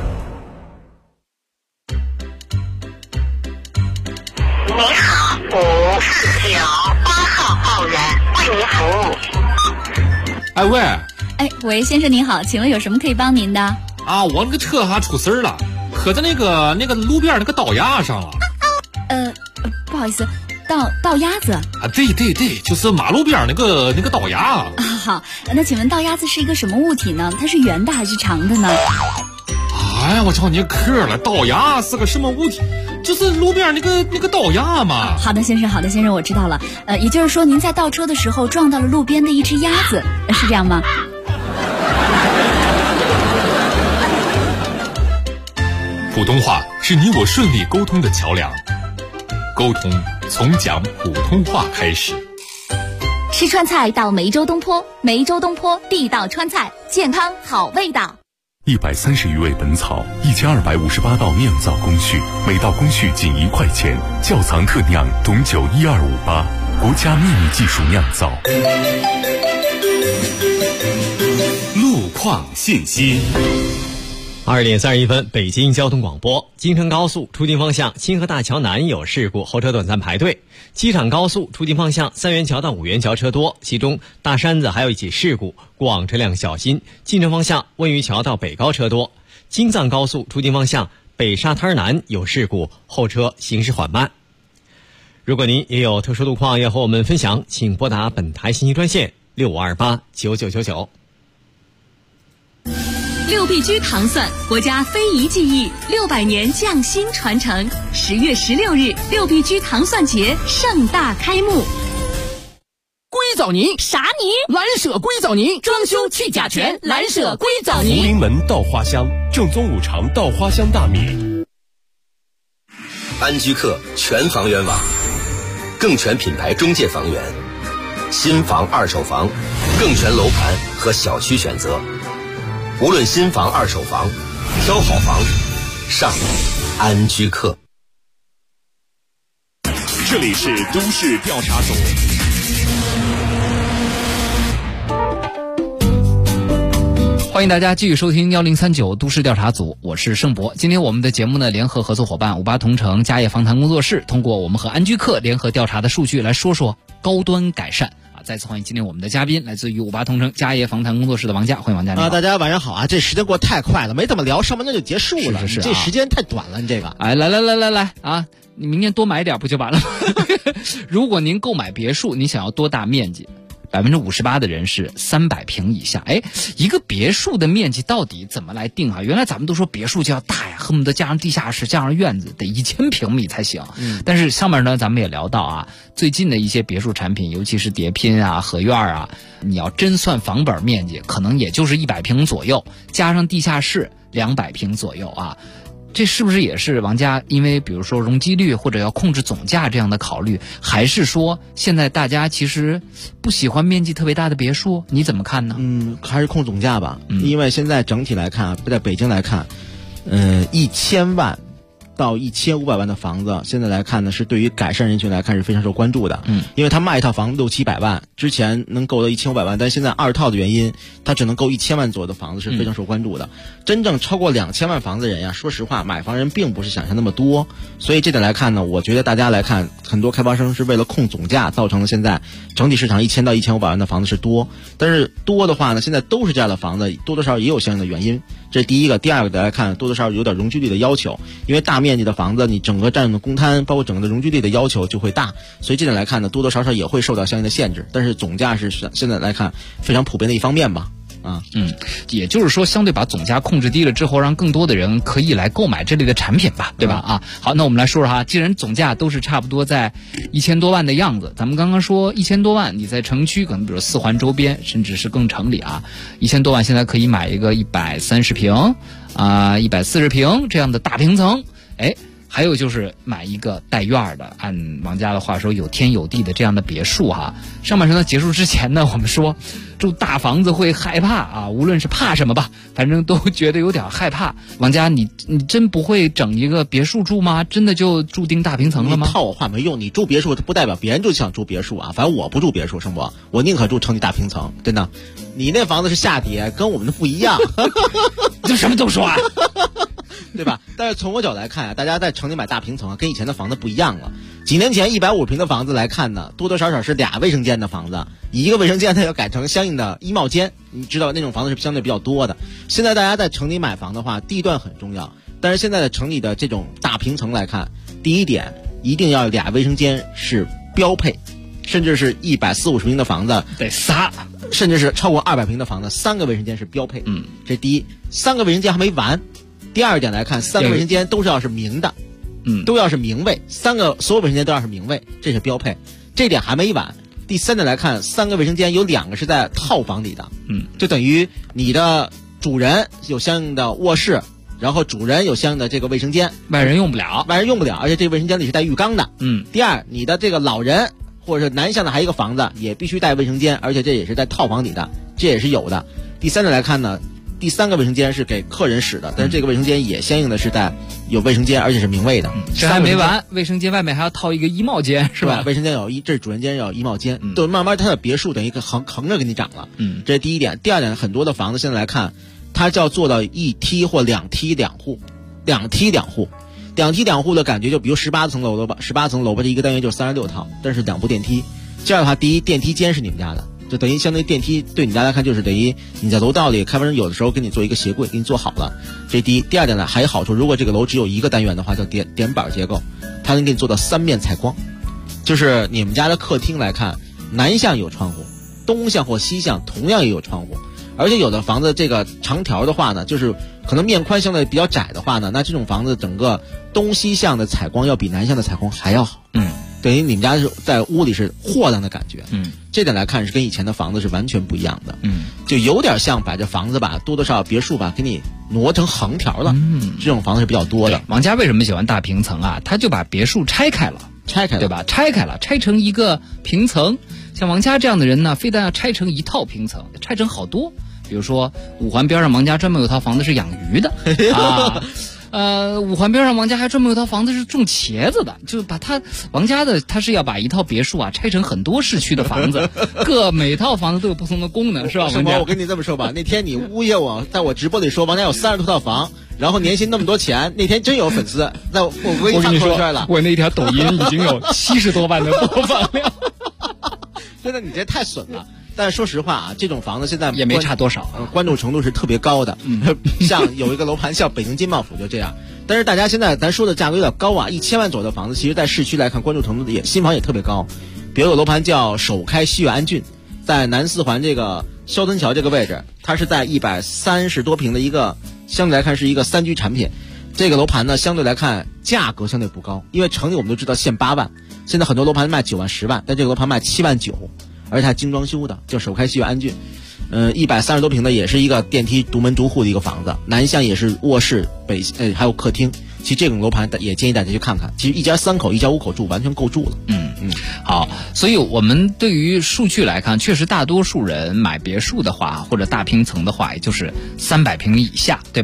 你好，549 8号报员为您服务。 哎喂， 喂，先生您好，请问有什么可以帮您的？ 啊，我那个车还出事了，磕在那个路边那个道牙上了。 不好意思，道鸭子啊？ 对，就是马路边那个道牙啊。 好，那请问道鸭子是一个什么物体呢？它是圆的还是长的呢？ 哎，我瞧你磕了，道牙是个什么物体？就是路边那个道牙嘛。 好的，先生，我知道了。也就是说您在倒车的时候撞到了路边的一只鸭子，是这样吗？ 普通话是你我顺利沟通的桥梁，沟通从讲普通话开始。 吃川菜到梅州东坡，梅州东坡地道川菜，健康好味道。 130余味本草，1258道酿造工序，每道工序仅1块钱，窖藏特酿，董酒12588，国家秘密技术酿造。 路况信息。 2点31分，北京交通广播。京承高速出京方向清河大桥南有事故，后车短暂排队。机场高速出京方向3元桥到5元桥车多，其中大山子还有一起事故，过往车辆小心。进城方向温榆桥到北高车多。京藏高速出京方向北沙滩南有事故，后车行驶缓慢。如果您也有特殊路况要和我们分享，请拨打本台信息专线65289999。 6必居糖蒜，国家非遗技艺600年匠心传承。10月16日，6必居糖蒜节盛大开幕。 硅藻泥？ 啥泥？ 蓝舍硅藻泥，装修去甲醛，蓝舍硅藻泥。 红林门稻花香，正宗五常稻花香大米。 安居客全房源网，更全品牌中介房源，新房、二手房，更全楼盘和小区选择。无论新房、二手房，挑好房，上安居客。 这里是都市调查组。 欢迎大家继续收听1039都市调查组，我是盛博。今天我们的节目呢，联合合作伙伴58同城家业访谈工作室，通过我们和安居客联合调查的数据来说说高端改善。再次欢迎今天我们的嘉宾，来自于58同城家业访谈工作室的王佳，欢迎王佳。你好。 大家晚上好啊！这时间过得太快了，没怎么聊，上半段就结束了。 是这时间太短了，你这个。 哎，来啊！你明年多买点不就完了吗？如果您购买别墅，你想要多大面积？58%的人是300平以下。一个别墅的面积到底怎么来定啊？原来咱们都说别墅就要大呀，恨不得加上地下室、加上院子，得1000平米才行。但是上面呢，咱们也聊到啊，最近的一些别墅产品，尤其是叠拼啊、合院啊，你要真算房本面积，可能也就是100平左右，加上地下室200平左右啊。这是不是也是王家因为比如说容积率或者要控制总价这样的考虑，还是说现在大家其实不喜欢面积特别大的别墅？你怎么看呢？ 还是控总价吧。因为现在整体来看，在北京来看，1000万到1500万的房子，现在来看呢，是对于改善人群来看是非常受关注的。因为他卖一套房子600-700万，之前能够到1500万，但现在2套的原因，他只能够1000万左右的房子是非常受关注的。真正超过2000万房子的人呀，说实话，买房人并不是想象那么多。所以这点来看呢，我觉得大家来看，很多开发商是为了控总价，造成了现在整体市场1000到1500万的房子是多。但是多的话呢，现在都是这样的房子，多多少少也有相应的原因。这是第一个。第二个来看，多多少少有点容积率的要求，因为大面积的房子，你整个占用的公摊，包括整个的容积率的要求就会大，所以这点来看呢，多多少少也会受到相应的限制。但是总价是现在来看非常普遍的一方面吧。 也就是说，相对把总价控制低了之后，让更多的人可以来购买这类的产品吧，对吧？好，那我们来说说哈，既然总价都是差不多在1000多万的样子，咱们刚刚说1000多万，你在城区可能比如4环周边，甚至是更城里啊，1000多万现在可以买一个130平140平这样的大平层，还有就是买一个带院的，按王家的话说有天有地的这样的别墅哈。上半程的结束之前呢，我们说住大房子会害怕啊，无论是怕什么吧，反正都觉得有点害怕。王家，你真不会整一个别墅住吗？真的就注定大平层了吗？ 你套我话没用，你住别墅不代表别人就想住别墅啊。反正我不住别墅，生活我宁可住城里大平层，真的。你那房子是下跌，跟我们的不一样。 就什么都说啊。 对吧？但是从我角度来看啊，大家在城里买大平层啊，跟以前的房子不一样了。几年前150平的房子来看呢，多多少少是2卫生间的房子，一个卫生间它要改成相应的衣帽间，你知道那种房子是相对比较多的。现在大家在城里买房的话，地段很重要，但是现在的城里的这种大平层来看，第一点一定要2卫生间是标配，甚至是140-150平的房子得仨， 甚至是超过200平的房子3个卫生间是标配。这第一，3个卫生间还没完。第二点来看，3个卫生间都是要是明的，都要是明卫，3个所有卫生间都要是明卫，这是标配。这点还没完。第三点来看，3个卫生间有2个是在套房里的，就等于你的主人有相应的卧室，然后主人有相应的这个卫生间， 外人用不了， 而且这个卫生间里是带浴缸的。第二，你的这个老人或者是南向的还有一个房子也必须带卫生间，而且这也是在套房里的，这也是有的。第三点来看呢，第3个卫生间是给客人使的，但是这个卫生间也相应的是在有卫生间，而且是明卫的。 这还没完，卫生间外面还要套一个衣帽间，是吧？ 卫生间这是主人间要衣帽间，都慢慢它的别墅等于横着给你涨了。这是第一点。第二点，很多的房子现在来看，它就要做到1梯或2梯2户，2梯2户。2梯2户的感觉就比如18层楼吧，18层楼吧，这一个单元就36套，但是2部电梯。这样的话，第一，电梯间是你们家的。就等于相当于电梯对你家来看，就是等于你在楼道里，开发商有的时候给你做一个鞋柜，给你做好了。这第一。第二点呢，还有好处，如果这个楼只有1个单元的话，叫点板结构，它能给你做到3面采光。就是你们家的客厅来看，南向有窗户，东向或西向同样也有窗户。而且有的房子这个长条的话呢，就是可能面宽相对比较窄的话呢，那这种房子整个东西向的采光要比南向的采光还要好。等于你们家是在屋里是豁亮的感觉。这点来看是跟以前的房子是完全不一样的。就有点像把这房子吧，多多少少别墅吧给你挪成横条了。这种房子是比较多的。 王家为什么喜欢大平层啊？他就把别墅拆开了，对吧？拆开了，拆成一个平层。像王家这样的人呢，非但要拆成一套平层，拆成好多。比如说5环边上王家专门有套房子是养鱼的啊。5环边上王家还专门有套房子是种茄子的，就把王家的他是要把一套别墅啊拆成很多市区的房子，每套房子都有不同的功能，是吧？王家， 我跟你这么说吧，那天你诬陷我，在我直播里说王家有30多套房，然后年薪那么多钱，那天真有粉丝，那我给你发朋友圈了， 我那条抖音已经有70多万的播放量。 真的，你这太损了。但是说实话啊，这种房子现在也没差多少， 关注程度是特别高的。像有一个楼盘叫北京金茂府就这样，但是大家现在咱说的价格有点高啊，1000万左右的房子，其实在市区来看关注程度新房也特别高。比如有楼盘叫首开西苑安郡，在南4环这个肖屯桥这个位置，它是在130多平的一个，相对来看是一个3居产品。这个楼盘呢，相对来看价格相对不高，因为城里我们都知道限8万，现在很多楼盘卖9万10万，但这个楼盘卖7万9。而且还精装修的，叫首开西苑安郡，130多平的，也是一个电梯独门独户的一个房子，南向也是卧室，还有客厅。其实这种楼盘也建议大家去看看，其实一家3口、一家5口住完全够住了。 好，所以我们对于数据来看，确实大多数人买别墅的话，或者大平层的话，也就是300平以下，对吧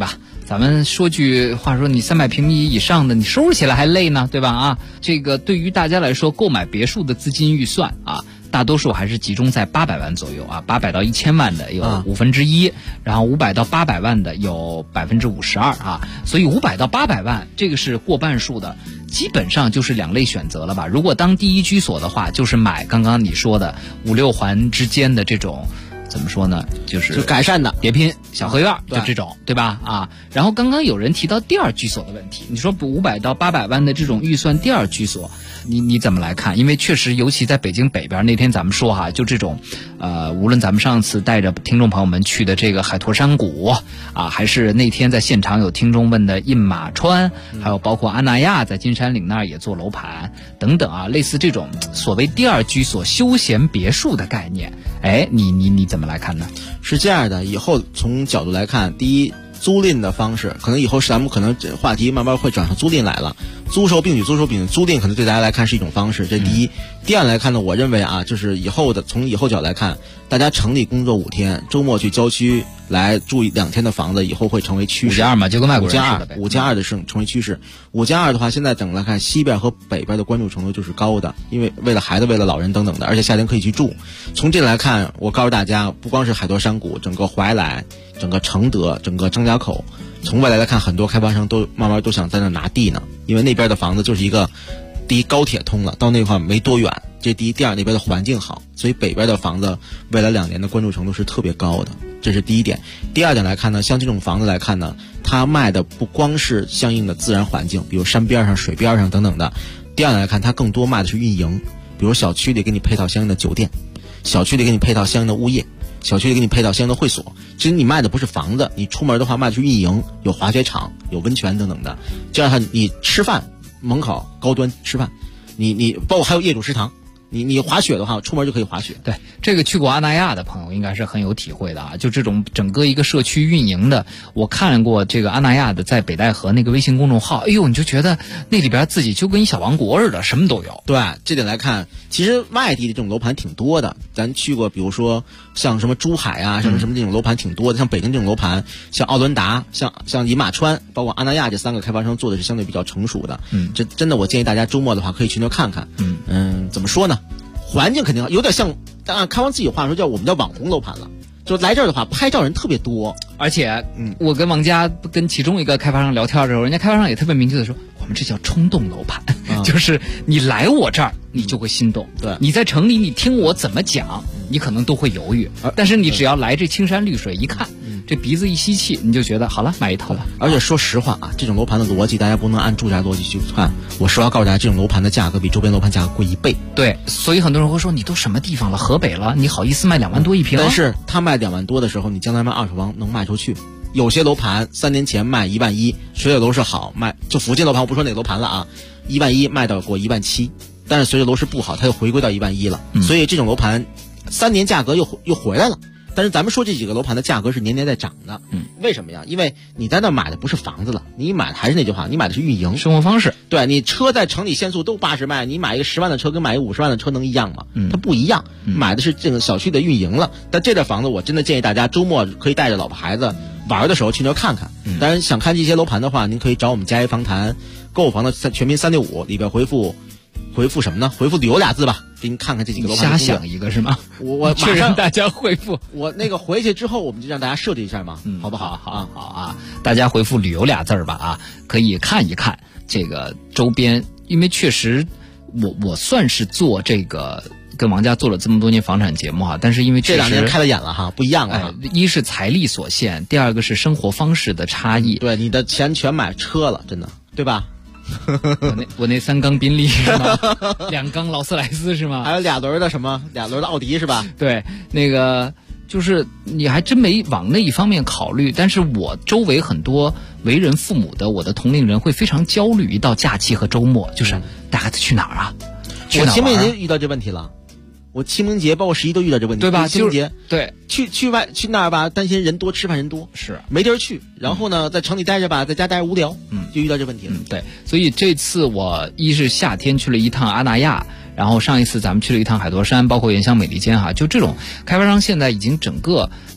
咱们说句话说，你300平米以上的，你收拾起来还累呢，对吧？啊，这个对于大家来说，购买别墅的资金预算啊，大多数还是集中在800万左右啊，800到1000万的有1/5，然后500到800万的有52%啊，所以500到800万这个是过半数的，基本上就是2类选择了吧。如果当第一居所的话，就是买刚刚你说的5、6环之间的这种。怎么说呢？就改善的别拼小合院，就这种，对吧？啊，然后刚刚有人提到第二居所的问题，你说500到800万的这种预算第二居所，你怎么来看？因为确实，尤其在北京北边，那天咱们说哈，就这种，无论咱们上次带着听众朋友们去的这个海坨山谷啊，还是那天在现场有听众问的印马川，还有包括阿那亚在金山岭那儿也做楼盘等等啊，类似这种所谓第二居所休闲别墅的概念，哎，你怎么来看呢？ 是这样的，以后从角度来看，第一，租赁的方式，可能以后咱们可能这话题慢慢会转上租赁来了，租售并举，租赁可能对大家来看是一种方式，这第一。第二来看呢，我认为啊，就是从以后角度来看，大家城里工作5天，周末去郊区来住2天的房子，以后会成为趋势。 5+2嘛，就跟外国人似的呗。 5+2的成为趋势。5+2的话，现在整个来看，西边和北边的关注程度就是高的，因为为了孩子、为了老人等等的，而且夏天可以去住。从这来看，我告诉大家，不光是海坨山谷，整个怀来、整个承德、整个张家口，从未来来看，很多开发商都慢慢都想在那拿地呢，因为那边的房子就是一个。第一，高铁通了，到那块没多远，这第一。第二，那边的环境好，所以北边的房子未来2年的关注程度是特别高的，这是第一点。第二点来看呢，像这种房子来看呢，它卖的不光是相应的自然环境，比如山边上、水边上等等的。第二来看，它更多卖的是运营，比如小区里给你配套相应的酒店，小区里给你配套相应的物业，小区里给你配套相应的会所。其实你卖的不是房子，你出门的话卖的是运营，有滑雪场、有温泉等等的。这样的话，你吃饭。门口高端吃饭，你包括还有业主食堂，你滑雪的话，出门就可以滑雪。 对，这个去过阿那亚的朋友应该是很有体会的啊。就这种整个一个社区运营的，我看过这个阿那亚的在北戴河那个微信公众号，哎呦，你就觉得那里边自己就跟一小王国似的，什么都有。 对，这点来看，其实外地的这种楼盘挺多的，咱去过，比如说像什么珠海啊，什么这种楼盘挺多的，像北京这种楼盘，像奥伦达，像银马川，包括阿那亚这3个开发商做的是相对比较成熟的。这真的我建议大家周末的话可以去那看看。怎么说呢？环境肯定有点像，按开发商自己话说我们叫网红楼盘了。就来这儿的话，拍照人特别多， 而且，我跟王佳跟其中一个开发商聊天的时候，人家开发商也特别明确的说，我们这叫冲动楼盘，就是你来我这儿，你就会心动。 对， 你在城里，你听我怎么讲，你可能都会犹豫，但是你只要来这青山绿水一看，这鼻子一吸气，你就觉得好了，买一套吧。 而且说实话啊，这种楼盘的逻辑，大家不能按住宅逻辑去看。我实话告诉大家，这种楼盘的价格比周边楼盘价格贵1倍。 对，所以很多人会说，你都什么地方了？河北了，你好意思卖2万多一平？ 但是他卖2万多的时候，你将来卖2手房能卖出去。有些楼盘3年前卖1万1，水水楼市好卖，就附近楼盘我不说哪个楼盘了啊，1万1卖到过1万7，但是随着楼市不好，它又回归到1万1了。所以这种楼盘3年价格又回来了。但是咱们说这几个楼盘的价格是年年在涨的，为什么呀？因为你在那买的不是房子了，你买的还是那句话，你买的是运营生活方式。 对，你车在城里限速都80迈，你买一个10万的车跟买一个50万的车能一样吗？它不一样，买的是这个小区的运营了。但这类房子我真的建议大家周末可以带着老婆孩子玩的时候去那看看。当然想看这些楼盘的话，您可以找我们佳怡房谈购房的全拼365里边回复什么呢？回复旅游俩字吧，给你看看这几个楼盘。 瞎想一个是吗？ 我确认大家回复。 我那个回去之后，我们就让大家设置一下嘛，好不好？ 好啊！大家回复旅游俩字吧啊，可以看一看这个周边，因为确实我算是做这个。跟王佳做了这么多年房产节目哈，但是因为这2年开了眼了哈，不一样了。 一是财力所限，第二个是生活方式的差异。 对，你的钱全买车了，真的，对吧？ 我那3缸宾利是吗？2缸劳斯莱斯是吗？ 还有2轮的什么？2轮的奥迪是吧？ 对，那个就是你还真没往那一方面考虑。但是我周围很多为人父母的我的同龄人会非常焦虑，一到假期和周末就是带孩子去哪儿啊？ 我清明节遇到这问题了。我清明节包括11都遇到这问题， 对吧？ 清明节对， 去那儿吧，担心人多，吃饭人多， 是没地儿去。然后呢，在城里待着吧，在家待着无聊，就遇到这问题了。 对，所以这次我一是夏天去了一趟阿那亚，然后上一次咱们去了一趟海坨山，包括原乡美利坚哈，就这种开发商现在已经整个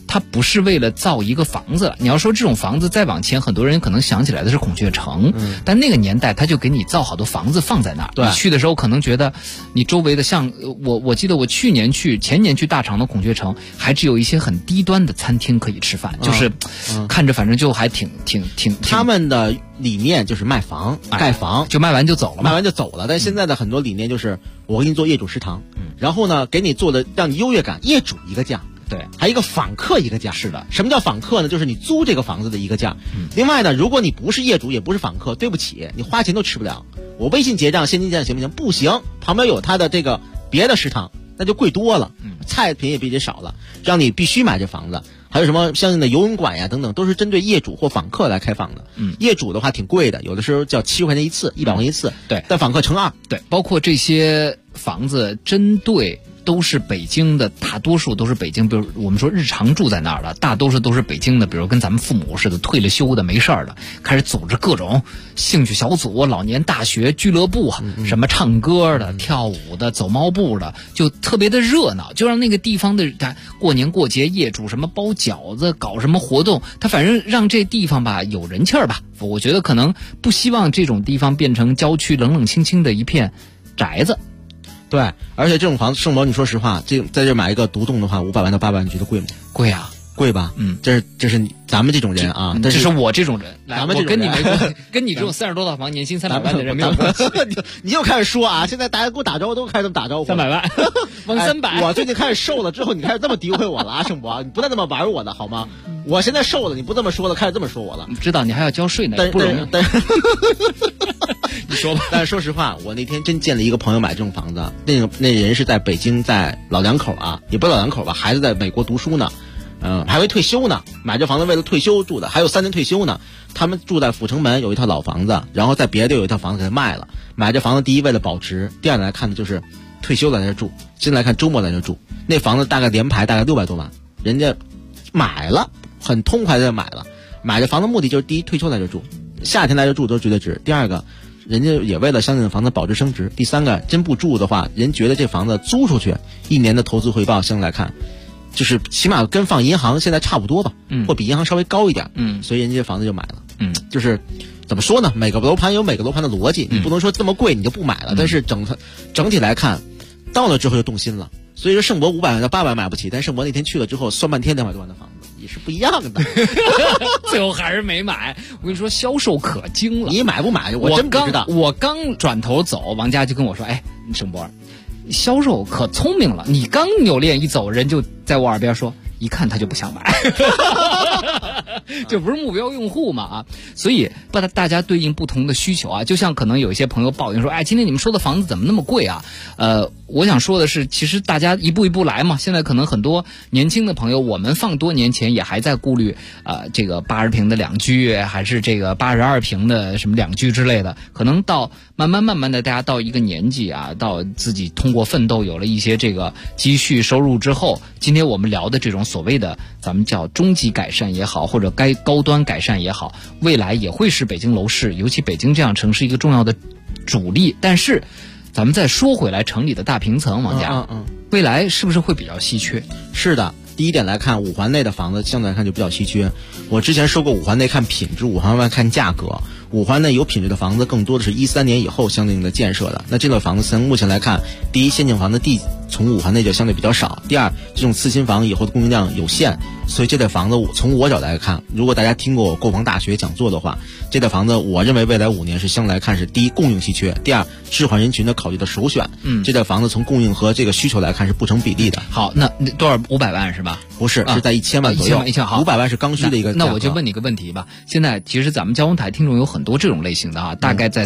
它不是为了造一个房子了。你要说这种房子再往前，很多人可能想起来的是孔雀城，但那个年代他就给你造好多房子放在那儿。你去的时候可能觉得你周围的像我记得我前年去大厂的孔雀城，还只有一些很低端的餐厅可以吃饭，就是看着反正就还挺他们的理念就是卖房、盖房， 就卖完就走了嘛， 卖完就走了。但现在的很多理念就是我给你做业主食堂，然后呢给你做的让你优越感，业主一个价。 对， 还有一个访客一个价。 是的， 什么叫访客呢？就是你租这个房子的一个价。另外呢，如果你不是业主也不是访客，对不起，你花钱都吃不了。我微信结账、现金结账行不行？不行，旁边有他的这个别的食堂，那就贵多了，菜品也比这少了，让你必须买这房子。还有什么相应的游泳馆呀等等，都是针对业主或访客来开放的。业主的话挺贵的，有的时候叫70块钱一次，100块钱一次。 对， 但访客乘2。 对，包括这些房子针对。都是北京的，大多数都是北京，比如我们说日常住在那儿的，大多数都是北京的，比如跟咱们父母似的，退了休的没事儿的，开始组织各种兴趣小组、老年大学俱乐部，什么唱歌的、跳舞的、走猫步的，就特别的热闹，就让那个地方的过年过节业主什么包饺子、搞什么活动，他反正让这地方吧有人气儿吧。我觉得可能不希望这种地方变成郊区冷冷清清的一片宅子。 对，而且这种房子，盛博，你说实话，在这买一个独栋的话，500万到800万，你觉得贵吗？ 贵啊， 贵吧？这是咱们这种人啊， 这是我这种人， 咱们我跟你没关系，跟你这种30多套房、年薪300万的人没有关系。 你又开始说啊，现在大家给我打招呼都开始这么打招呼 ，300万，往300。 我最近开始瘦了之后，你开始这么诋毁我了啊，盛博，你不带这么玩我的好吗？我现在瘦了，你不这么说了，开始这么说我了。 知道你还要交税呢，不容易。你说吧。 但是说实话，我那天真见了一个朋友买这种房子，那人是在北京，在老两口啊，也不是老两口吧，孩子在美国读书呢，还没退休呢，买这房子为了退休住的，还有3年退休呢。他们住在阜成门有一套老房子，然后在别的地有一套房子给他卖了。买这房子第一为了保值，第二来看的就是退休来这住，现在来看周末来这住。那房子大概连排大概600多万，人家买了，很痛快的买了。买这房子目的就是第一退休来这住，夏天来这住都绝对值。第二个，人家也为了相应的房子保值升值。第三个，真不住的话，人觉得这房子租出去1年的投资回报相对来看，就是起码跟放银行现在差不多吧，或比银行稍微高一点，所以人家这房子就买了，就是怎么说呢？每个楼盘有每个楼盘的逻辑，你不能说这么贵你就不买了，但是整体来看，到了之后就动心了。所以说盛博500万到800万买不起，但盛博那天去了之后算半天200多万的房子也是不一样的， 最后还是没买。我跟你说，销售可精了。 你买不买？我真不知道。 我刚转头走，王佳就跟我说：“哎，盛博，销售可聪明了，你刚扭脸一走，人就在我耳边说。”一看他就不想买，这不是目标用户嘛啊？所以把大家对应不同的需求啊，就像可能有一些朋友抱怨说，哎，今天你们说的房子怎么那么贵啊？我想说的是，其实大家一步一步来嘛。现在可能很多年轻的朋友，我们放多年前也还在顾虑这个80平的两居，还是这个82平的什么两居之类的。可能到慢慢的，大家到一个年纪啊，到自己通过奋斗有了一些这个积蓄收入之后，今天我们聊的这种所谓的咱们叫中级改善也好，或者该高端改善也好，未来也会是北京楼市，尤其北京这样城市一个重要的主力。但是咱们再说回来，城里的大平层，王家，未来是不是会比较稀缺？ 是的，第一点来看，五环内的房子相对来看就比较稀缺。我之前说过，五环内看品质，五环外看价格。五环内有品质的房子更多的是13年以后相应的建设的。那这类房子从目前来看，第一，先进房的地从五环内就相对比较少；第二，这种次新房以后的供应量有限，所以这类房子从我角度来看，如果大家听过我购房大学讲座的话，这类房子我认为未来5年是相对来看是第一供应稀缺，第二置换人群的考虑的首选。这类房子从供应和这个需求来看是不成比例的。 好，那多少500万是吧？ 不是，是在1000万左右。 1000万 500万是刚需的一个价格。 那我就问你个问题吧，现在其实咱们交通台听众有很多这种类型的啊，大概在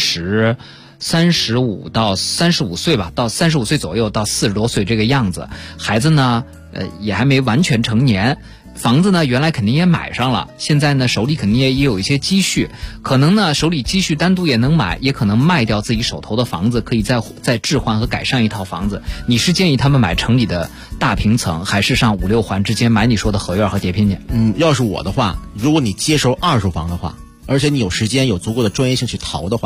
35到35岁吧，到35岁左右到40多岁这个样子，孩子呢也还没完全成年，房子呢原来肯定也买上了，现在呢手里肯定也有一些积蓄，可能呢手里积蓄单独也能买，也可能卖掉自己手头的房子，可以再置换和改善一套房子。你是建议他们买城里的大平层，还是上5、6环之间买你说的合院和叠拼去？ 要是我的话，如果你接受二手房的话，而且你有时间有足够的专业性去淘的话，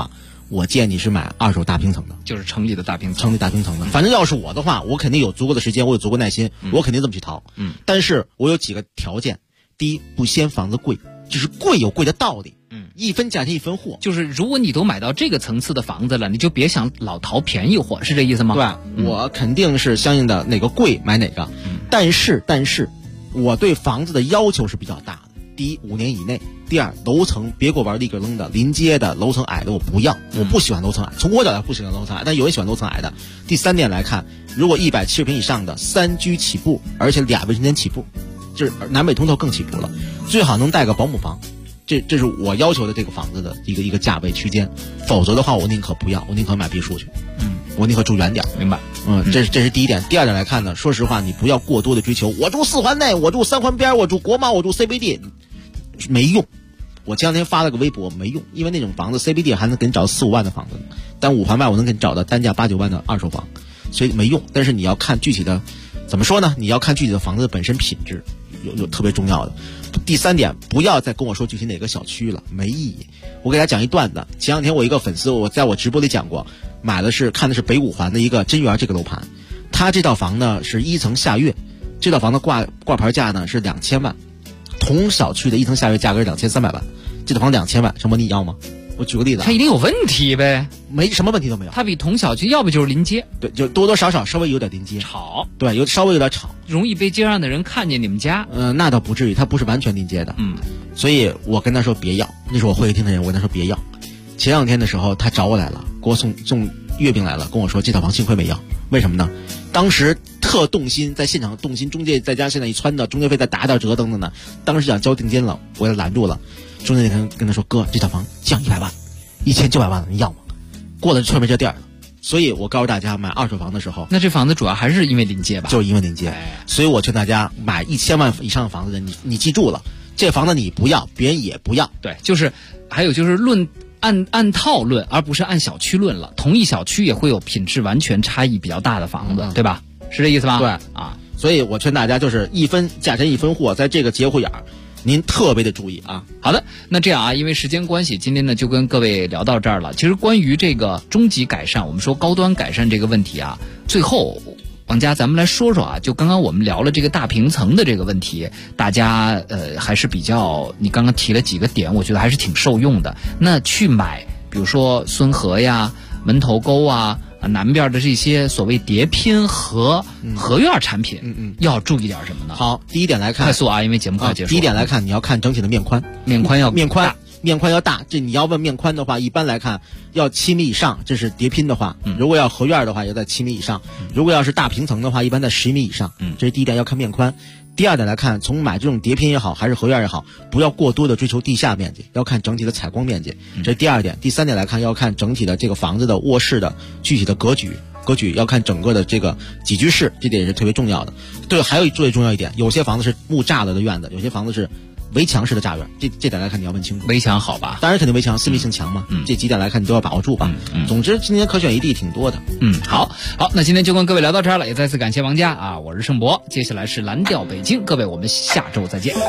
我建议是买二手大平层的， 就是城里的大平层。 城里大平层的，反正要是我的话，我肯定有足够的时间，我有足够耐心，我肯定这么去淘。但是我有几个条件：第一，不嫌房子贵，就是贵有贵的道理。一分价钱一分货， 就是如果你都买到这个层次的房子了，你就别想老淘便宜货，是这意思吗？ 对，我肯定是相应的哪个贵买哪个。但是我对房子的要求是比较大的。第一，5年以内；第二，楼层别给我玩立个扔的、临街的、楼层矮的，我不要，我不喜欢楼层矮。从我角度不喜欢楼层矮，但有人喜欢楼层矮的。第3点来看，如果170平以上的3居起步，而且2卫生间起步，就是南北通透更起步了，最好能带个保姆房。这是我要求的这个房子的一个价位区间，否则的话我宁可不要，我宁可买别墅去，我宁可住远点。 明白？ 这是第一点。第二点来看呢，说实话，你不要过多的追求，我住4环内，我住3环边，我住国贸，我住 CBD， 没用。我前两天发了个微博，没用，因为那种房子 CBD 还能给你找到4-5万的房子，但5环外我能给你找到单价8-9万的二手房，所以没用。但是你要看具体的，怎么说呢？你要看具体的房子本身品质，有特别重要的。第3点，不要再跟我说具体哪个小区了，没意义。我给大家讲一段子。前两天我一个粉丝，我在我直播里讲过，看的是北5环的一个真源这个楼盘，他这套房呢是1层下跃，这套房的挂牌价呢是2000万，同小区的1层下跃价格是2300万，这套房2000万，什么你要吗？我举个例子， 他一定有问题呗？ 没什么问题都没有。 他比同小区要不就是临街， 对，就多多少少稍微有点临街， 吵， 对，稍微有点吵， 容易被街上的人看见你们家。 那倒不至于，他不是完全临街的。所以我跟他说别要，那是我会厅的人，我跟他说别要。前2天的时候，他找我来了，给我送月饼来了，跟我说这套房幸亏没要，为什么呢？当时特动心，在现场动心，中介再加现在一撺的中介费再打点折等等的，当时想交定金了，我给他拦住了。中介那天跟他说，哥，这套房降100万，1900万了，你要吗？过了却没这店了。所以我告诉大家，买二手房的时候， 那这房子主要还是因为临街吧？ 就是因为临街。所以我劝大家买1000万以上的房子的，你记住了，这房子你不要，别人也不要。 对，就是还有就是按套论，而不是按小区论了。同一小区也会有品质完全差异比较大的房子，对吧？是这意思吧？ 对啊，所以我劝大家就是一分价钱一分货，在这个节骨眼儿，您特别的注意啊。 好的，那这样啊，因为时间关系，今天呢就跟各位聊到这儿了。其实关于这个终极改善，我们说高端改善这个问题啊，最后王佳，咱们来说说啊，就刚刚我们聊了这个大平层的这个问题，大家还是比较，你刚刚提了几个点，我觉得还是挺受用的。那去买，比如说孙河呀、门头沟啊。南边的这些所谓叠拼和合院产品，要注意点什么呢？ 好，第一点来看， 快速啊，因为节目快结束。 第一点来看，你要看整体的面宽， 面宽要大。这你要问面宽的话，一般来看要7米以上，这是叠拼的话。如果要合院的话，要在7米以上。如果要是大平层的话，一般在10米以上。这是第一点，要看面宽。第二点来看，从买这种叠拼也好，还是合院也好，不要过多的追求地下面积，要看整体的采光面积。这是第二点。第3点来看，要看整体的这个房子的卧室的具体的格局要看整个的这个几居室，这点也是特别重要的。对，还有最重要一点，有些房子是木栅了的院子，有些房子是围墙式的栅院，这点来看你要问清楚。 围墙好吧？ 当然肯定围墙，私密性强嘛。这几点来看你都要把握住吧。总之今天可选一地挺多的。 好，那今天就跟各位聊到这儿了，也再次感谢王佳啊，我是盛博，接下来是蓝调北京，各位我们下周再见。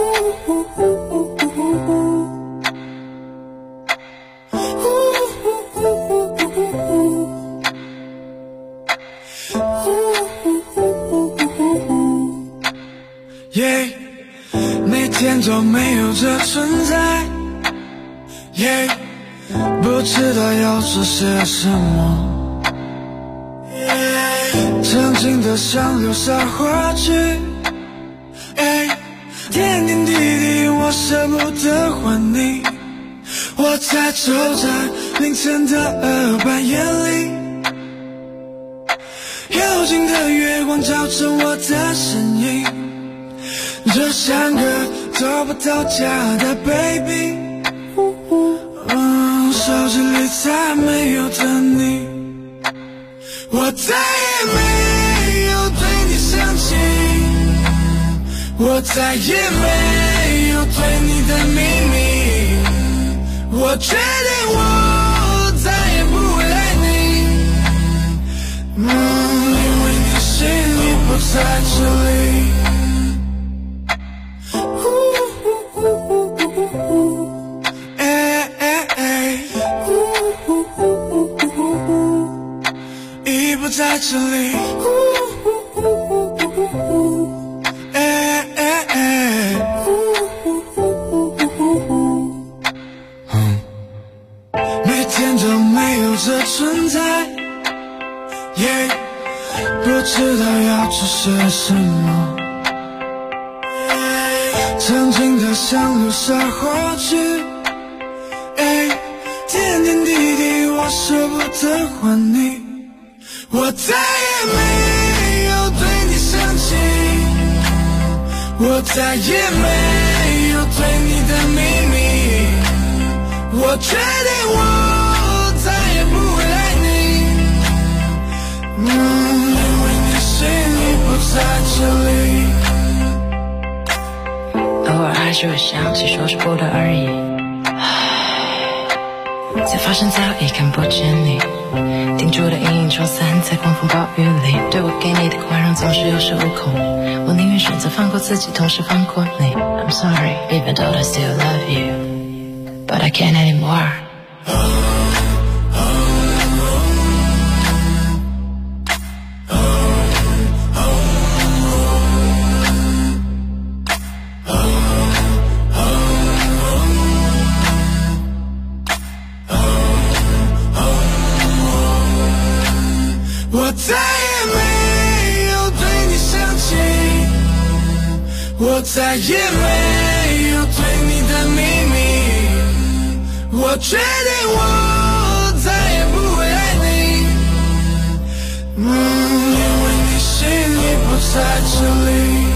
每天都没有这存在，不知道要做些什么，曾经的想留下话剧，点点滴滴我舍不得还你，我在走在凌晨的半夜里，幽静的月光照着我的身影，就像个找不到家的 baby， 手机里再没有的你，我再也没有对你生气，我再也没有对你的秘密，我决定我再也不会爱你，因为你心里不在这里。 曾经的像流沙过去，点点滴滴我舍不得还你，我再也没有对你生气，我再也没有对你的秘密，我决定我再也不会爱你，因为你心里不在这里。 偶尔还是会想起说着不得而已，才发现早已看不见你，定住的阴影冲散在狂风暴雨里，对我给你的宽容总是有恃无恐，我宁愿选择放过自己，同时放过你。 I'm sorry, even though I still love you, but I can't anymore. 我再也没有对你生气，我再也没有对你的秘密，我决定我再也不会爱你，因为你心里不在这里。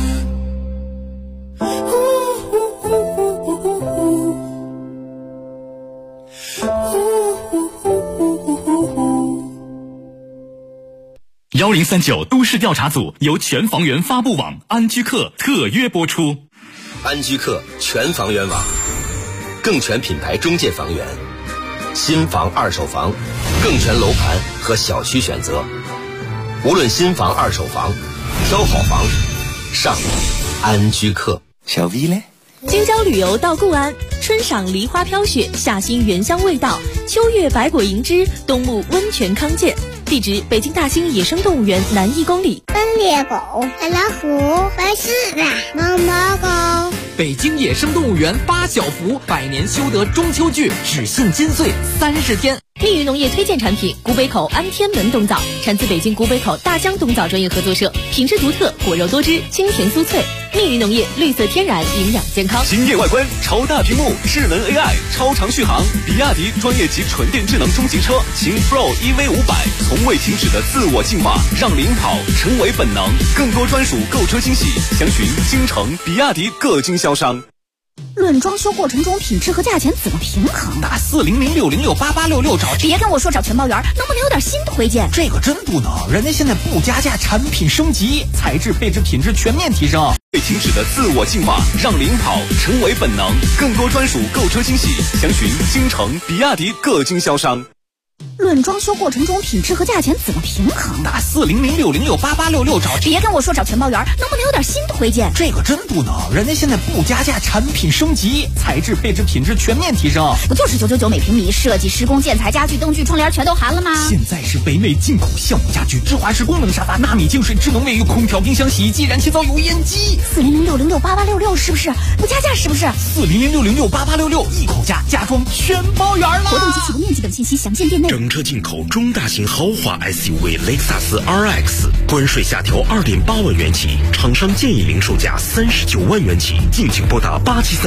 1039都市调查组由全房源发布网安居客特约播出。 安居客全房源网，更全品牌中介房源，新房、二手房，更全楼盘和小区选择。无论新房、二手房，挑好房上安居客。 小 V 嘞？ 京郊旅游到固安，春赏梨花飘雪，夏欣原香味道，秋月百果盈枝，冬沐温泉康健。地址：北京大兴野生动物园南1公里。 斑鬣狗、白老虎、白狮子、毛毛狗。 北京野生动物园八小福百年修得中秋剧，只限金穗30天。 密云农业推荐产品：古北口安天门冬枣，产自北京古北口大江冬枣专业合作社，品质独特，果肉多汁，清甜酥脆。密云农业，绿色天然，营养健康。 惊艳外观，超大屏幕，智能 AI， 超长续航。比亚迪专业级纯电智能中级车秦 Pro EV500，从未停止的自我进化，让领跑成为本能。更多专属购车惊喜，详询京城比亚迪各经销商。 论装修过程中品质和价钱怎么平衡？ 打4006068866找。 别跟我说找全包圆，能不能有点新推荐？ 这个真不能，人家现在不加价，产品升级，材质、配置、品质全面提升。 未停止的自我进化，让领跑成为本能。更多专属购车惊喜，详询京城比亚迪各经销商。 论装修过程中品质和价钱怎么平衡？ 打4006068866找。 别跟我说找全包圆，能不能有点新推荐？ 这个真不能，人家现在不加价，产品升级，材质、配置、品质全面提升。 不就是999每平米，设计、施工、建材、家具、灯具、窗帘全都含了吗？ 现在是北美进口项目家具，智华式功能沙发，纳米净水、智能卫浴、空调、冰箱、洗衣机、燃气灶、油烟机。 4006068866是不是不加价？是不是 4006068866一口价，家装全包圆了。 活动及启动面积等信息详见店内。 整车进口中大型豪华 SUV 雷克萨斯 RX， 关税下调2.8万元起，厂商建议零售价39万元起，敬请拨打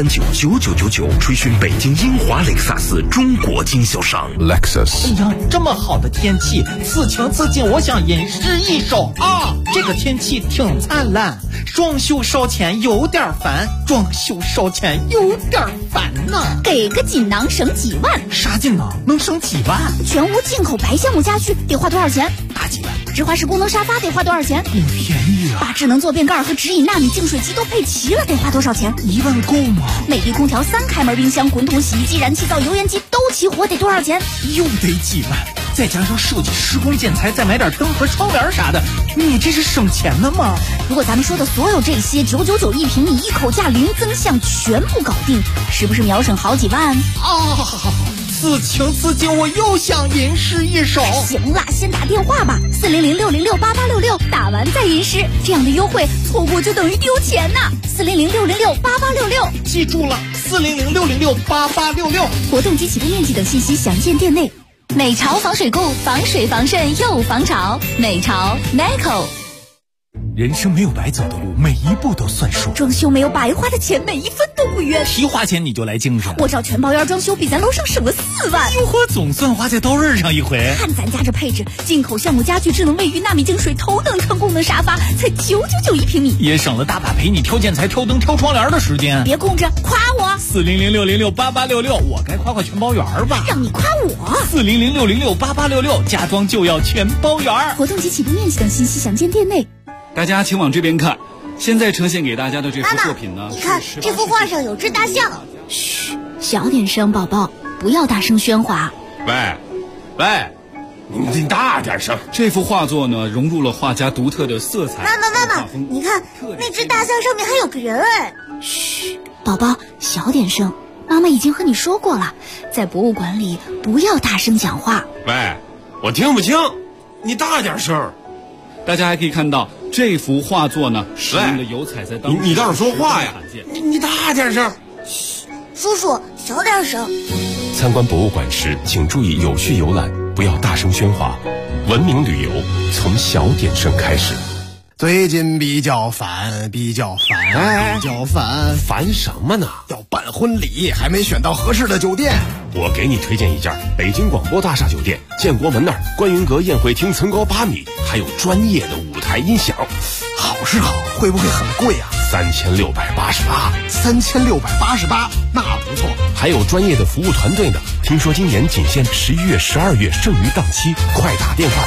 87399999，垂询北京英华雷克萨斯中国经销商。 Lexus。哎呀，这么好的天气，此情此景，我想吟诗一首啊！这个天气挺灿烂，装修烧钱有点烦，装修烧钱有点烦呐。 给个锦囊省几万？ 啥锦囊能省几万？ 全屋进口白橡木家具得花多少钱？ 大几万。 直滑式功能沙发得花多少钱？ 不便宜啊。 把智能坐便盖和直饮纳米净水机都配齐了，得花多少钱 ？1万够吗？ 美的空调、3开门冰箱、滚筒洗衣机、燃气灶、油烟机都齐活，得多少钱？ 又得几万。再加上设计、施工、建材，再买点灯和窗帘啥的，你这是省钱的吗？ 如果咱们说的所有这些999一平米，一口价零增项，全部搞定，是不是秒省好几万？ 此情此景，我又想吟诗一首。 行了，先打电话吧，4006068866，打完再吟诗，这样的优惠错过就等于丢钱呐。4006068866， 记住了，4006068866。 活动及启动面积等信息详见店内。 美潮防水固，防水防渗又防潮。美潮 Meco。 人生没有白走的路，每一步都算数。 装修没有白花的钱，每一分都不冤。 提花钱你就来精神， 我找全包院装修比咱楼上省了4万。 哟呵，总算花在刀刃上一回。 看咱家这配置，进口橡木家具、智能卫浴、纳米净水、头等舱功能沙发，才999一平米， 也省了大把陪你挑建材、挑灯、挑窗帘的时间。 别空着，夸我 400-606-8866，我该夸全包园吧？ 让你夸我 400-606-8866，家装就要全包园。 活动及启动面积等信息详见店内。 大家请往这边看，现在呈现给大家的这幅作品呢， 你看这幅画上有只大象。 嘘，小点声，宝宝，不要大声喧哗。 喂，你大点声。 这幅画作呢，融入了画家独特的色彩。 妈妈，你看那只大象上面还有个人哎。 嘘，宝宝，小点声。妈妈已经和你说过了，在博物馆里不要大声讲话。 喂，我听不清，你大点声。 大家还可以看到这幅画作呢，使用的油彩在当中。 你倒是说话呀！你大点声。 嘘，叔叔小点声。 参观博物馆时，请注意有序游览，不要大声喧哗。文明旅游从小点声开始。 最近比较烦， 烦什么呢？ 要办婚礼，还没选到合适的酒店。 我给你推荐一家北京广播大厦酒店，建国门那儿观云阁宴会厅层高8米，还有专业的舞台音响。 好是好，会不会很贵啊 ？3688， 那不错。 还有专业的服务团队呢。听说今年仅限11月、12月剩余档期，快打电话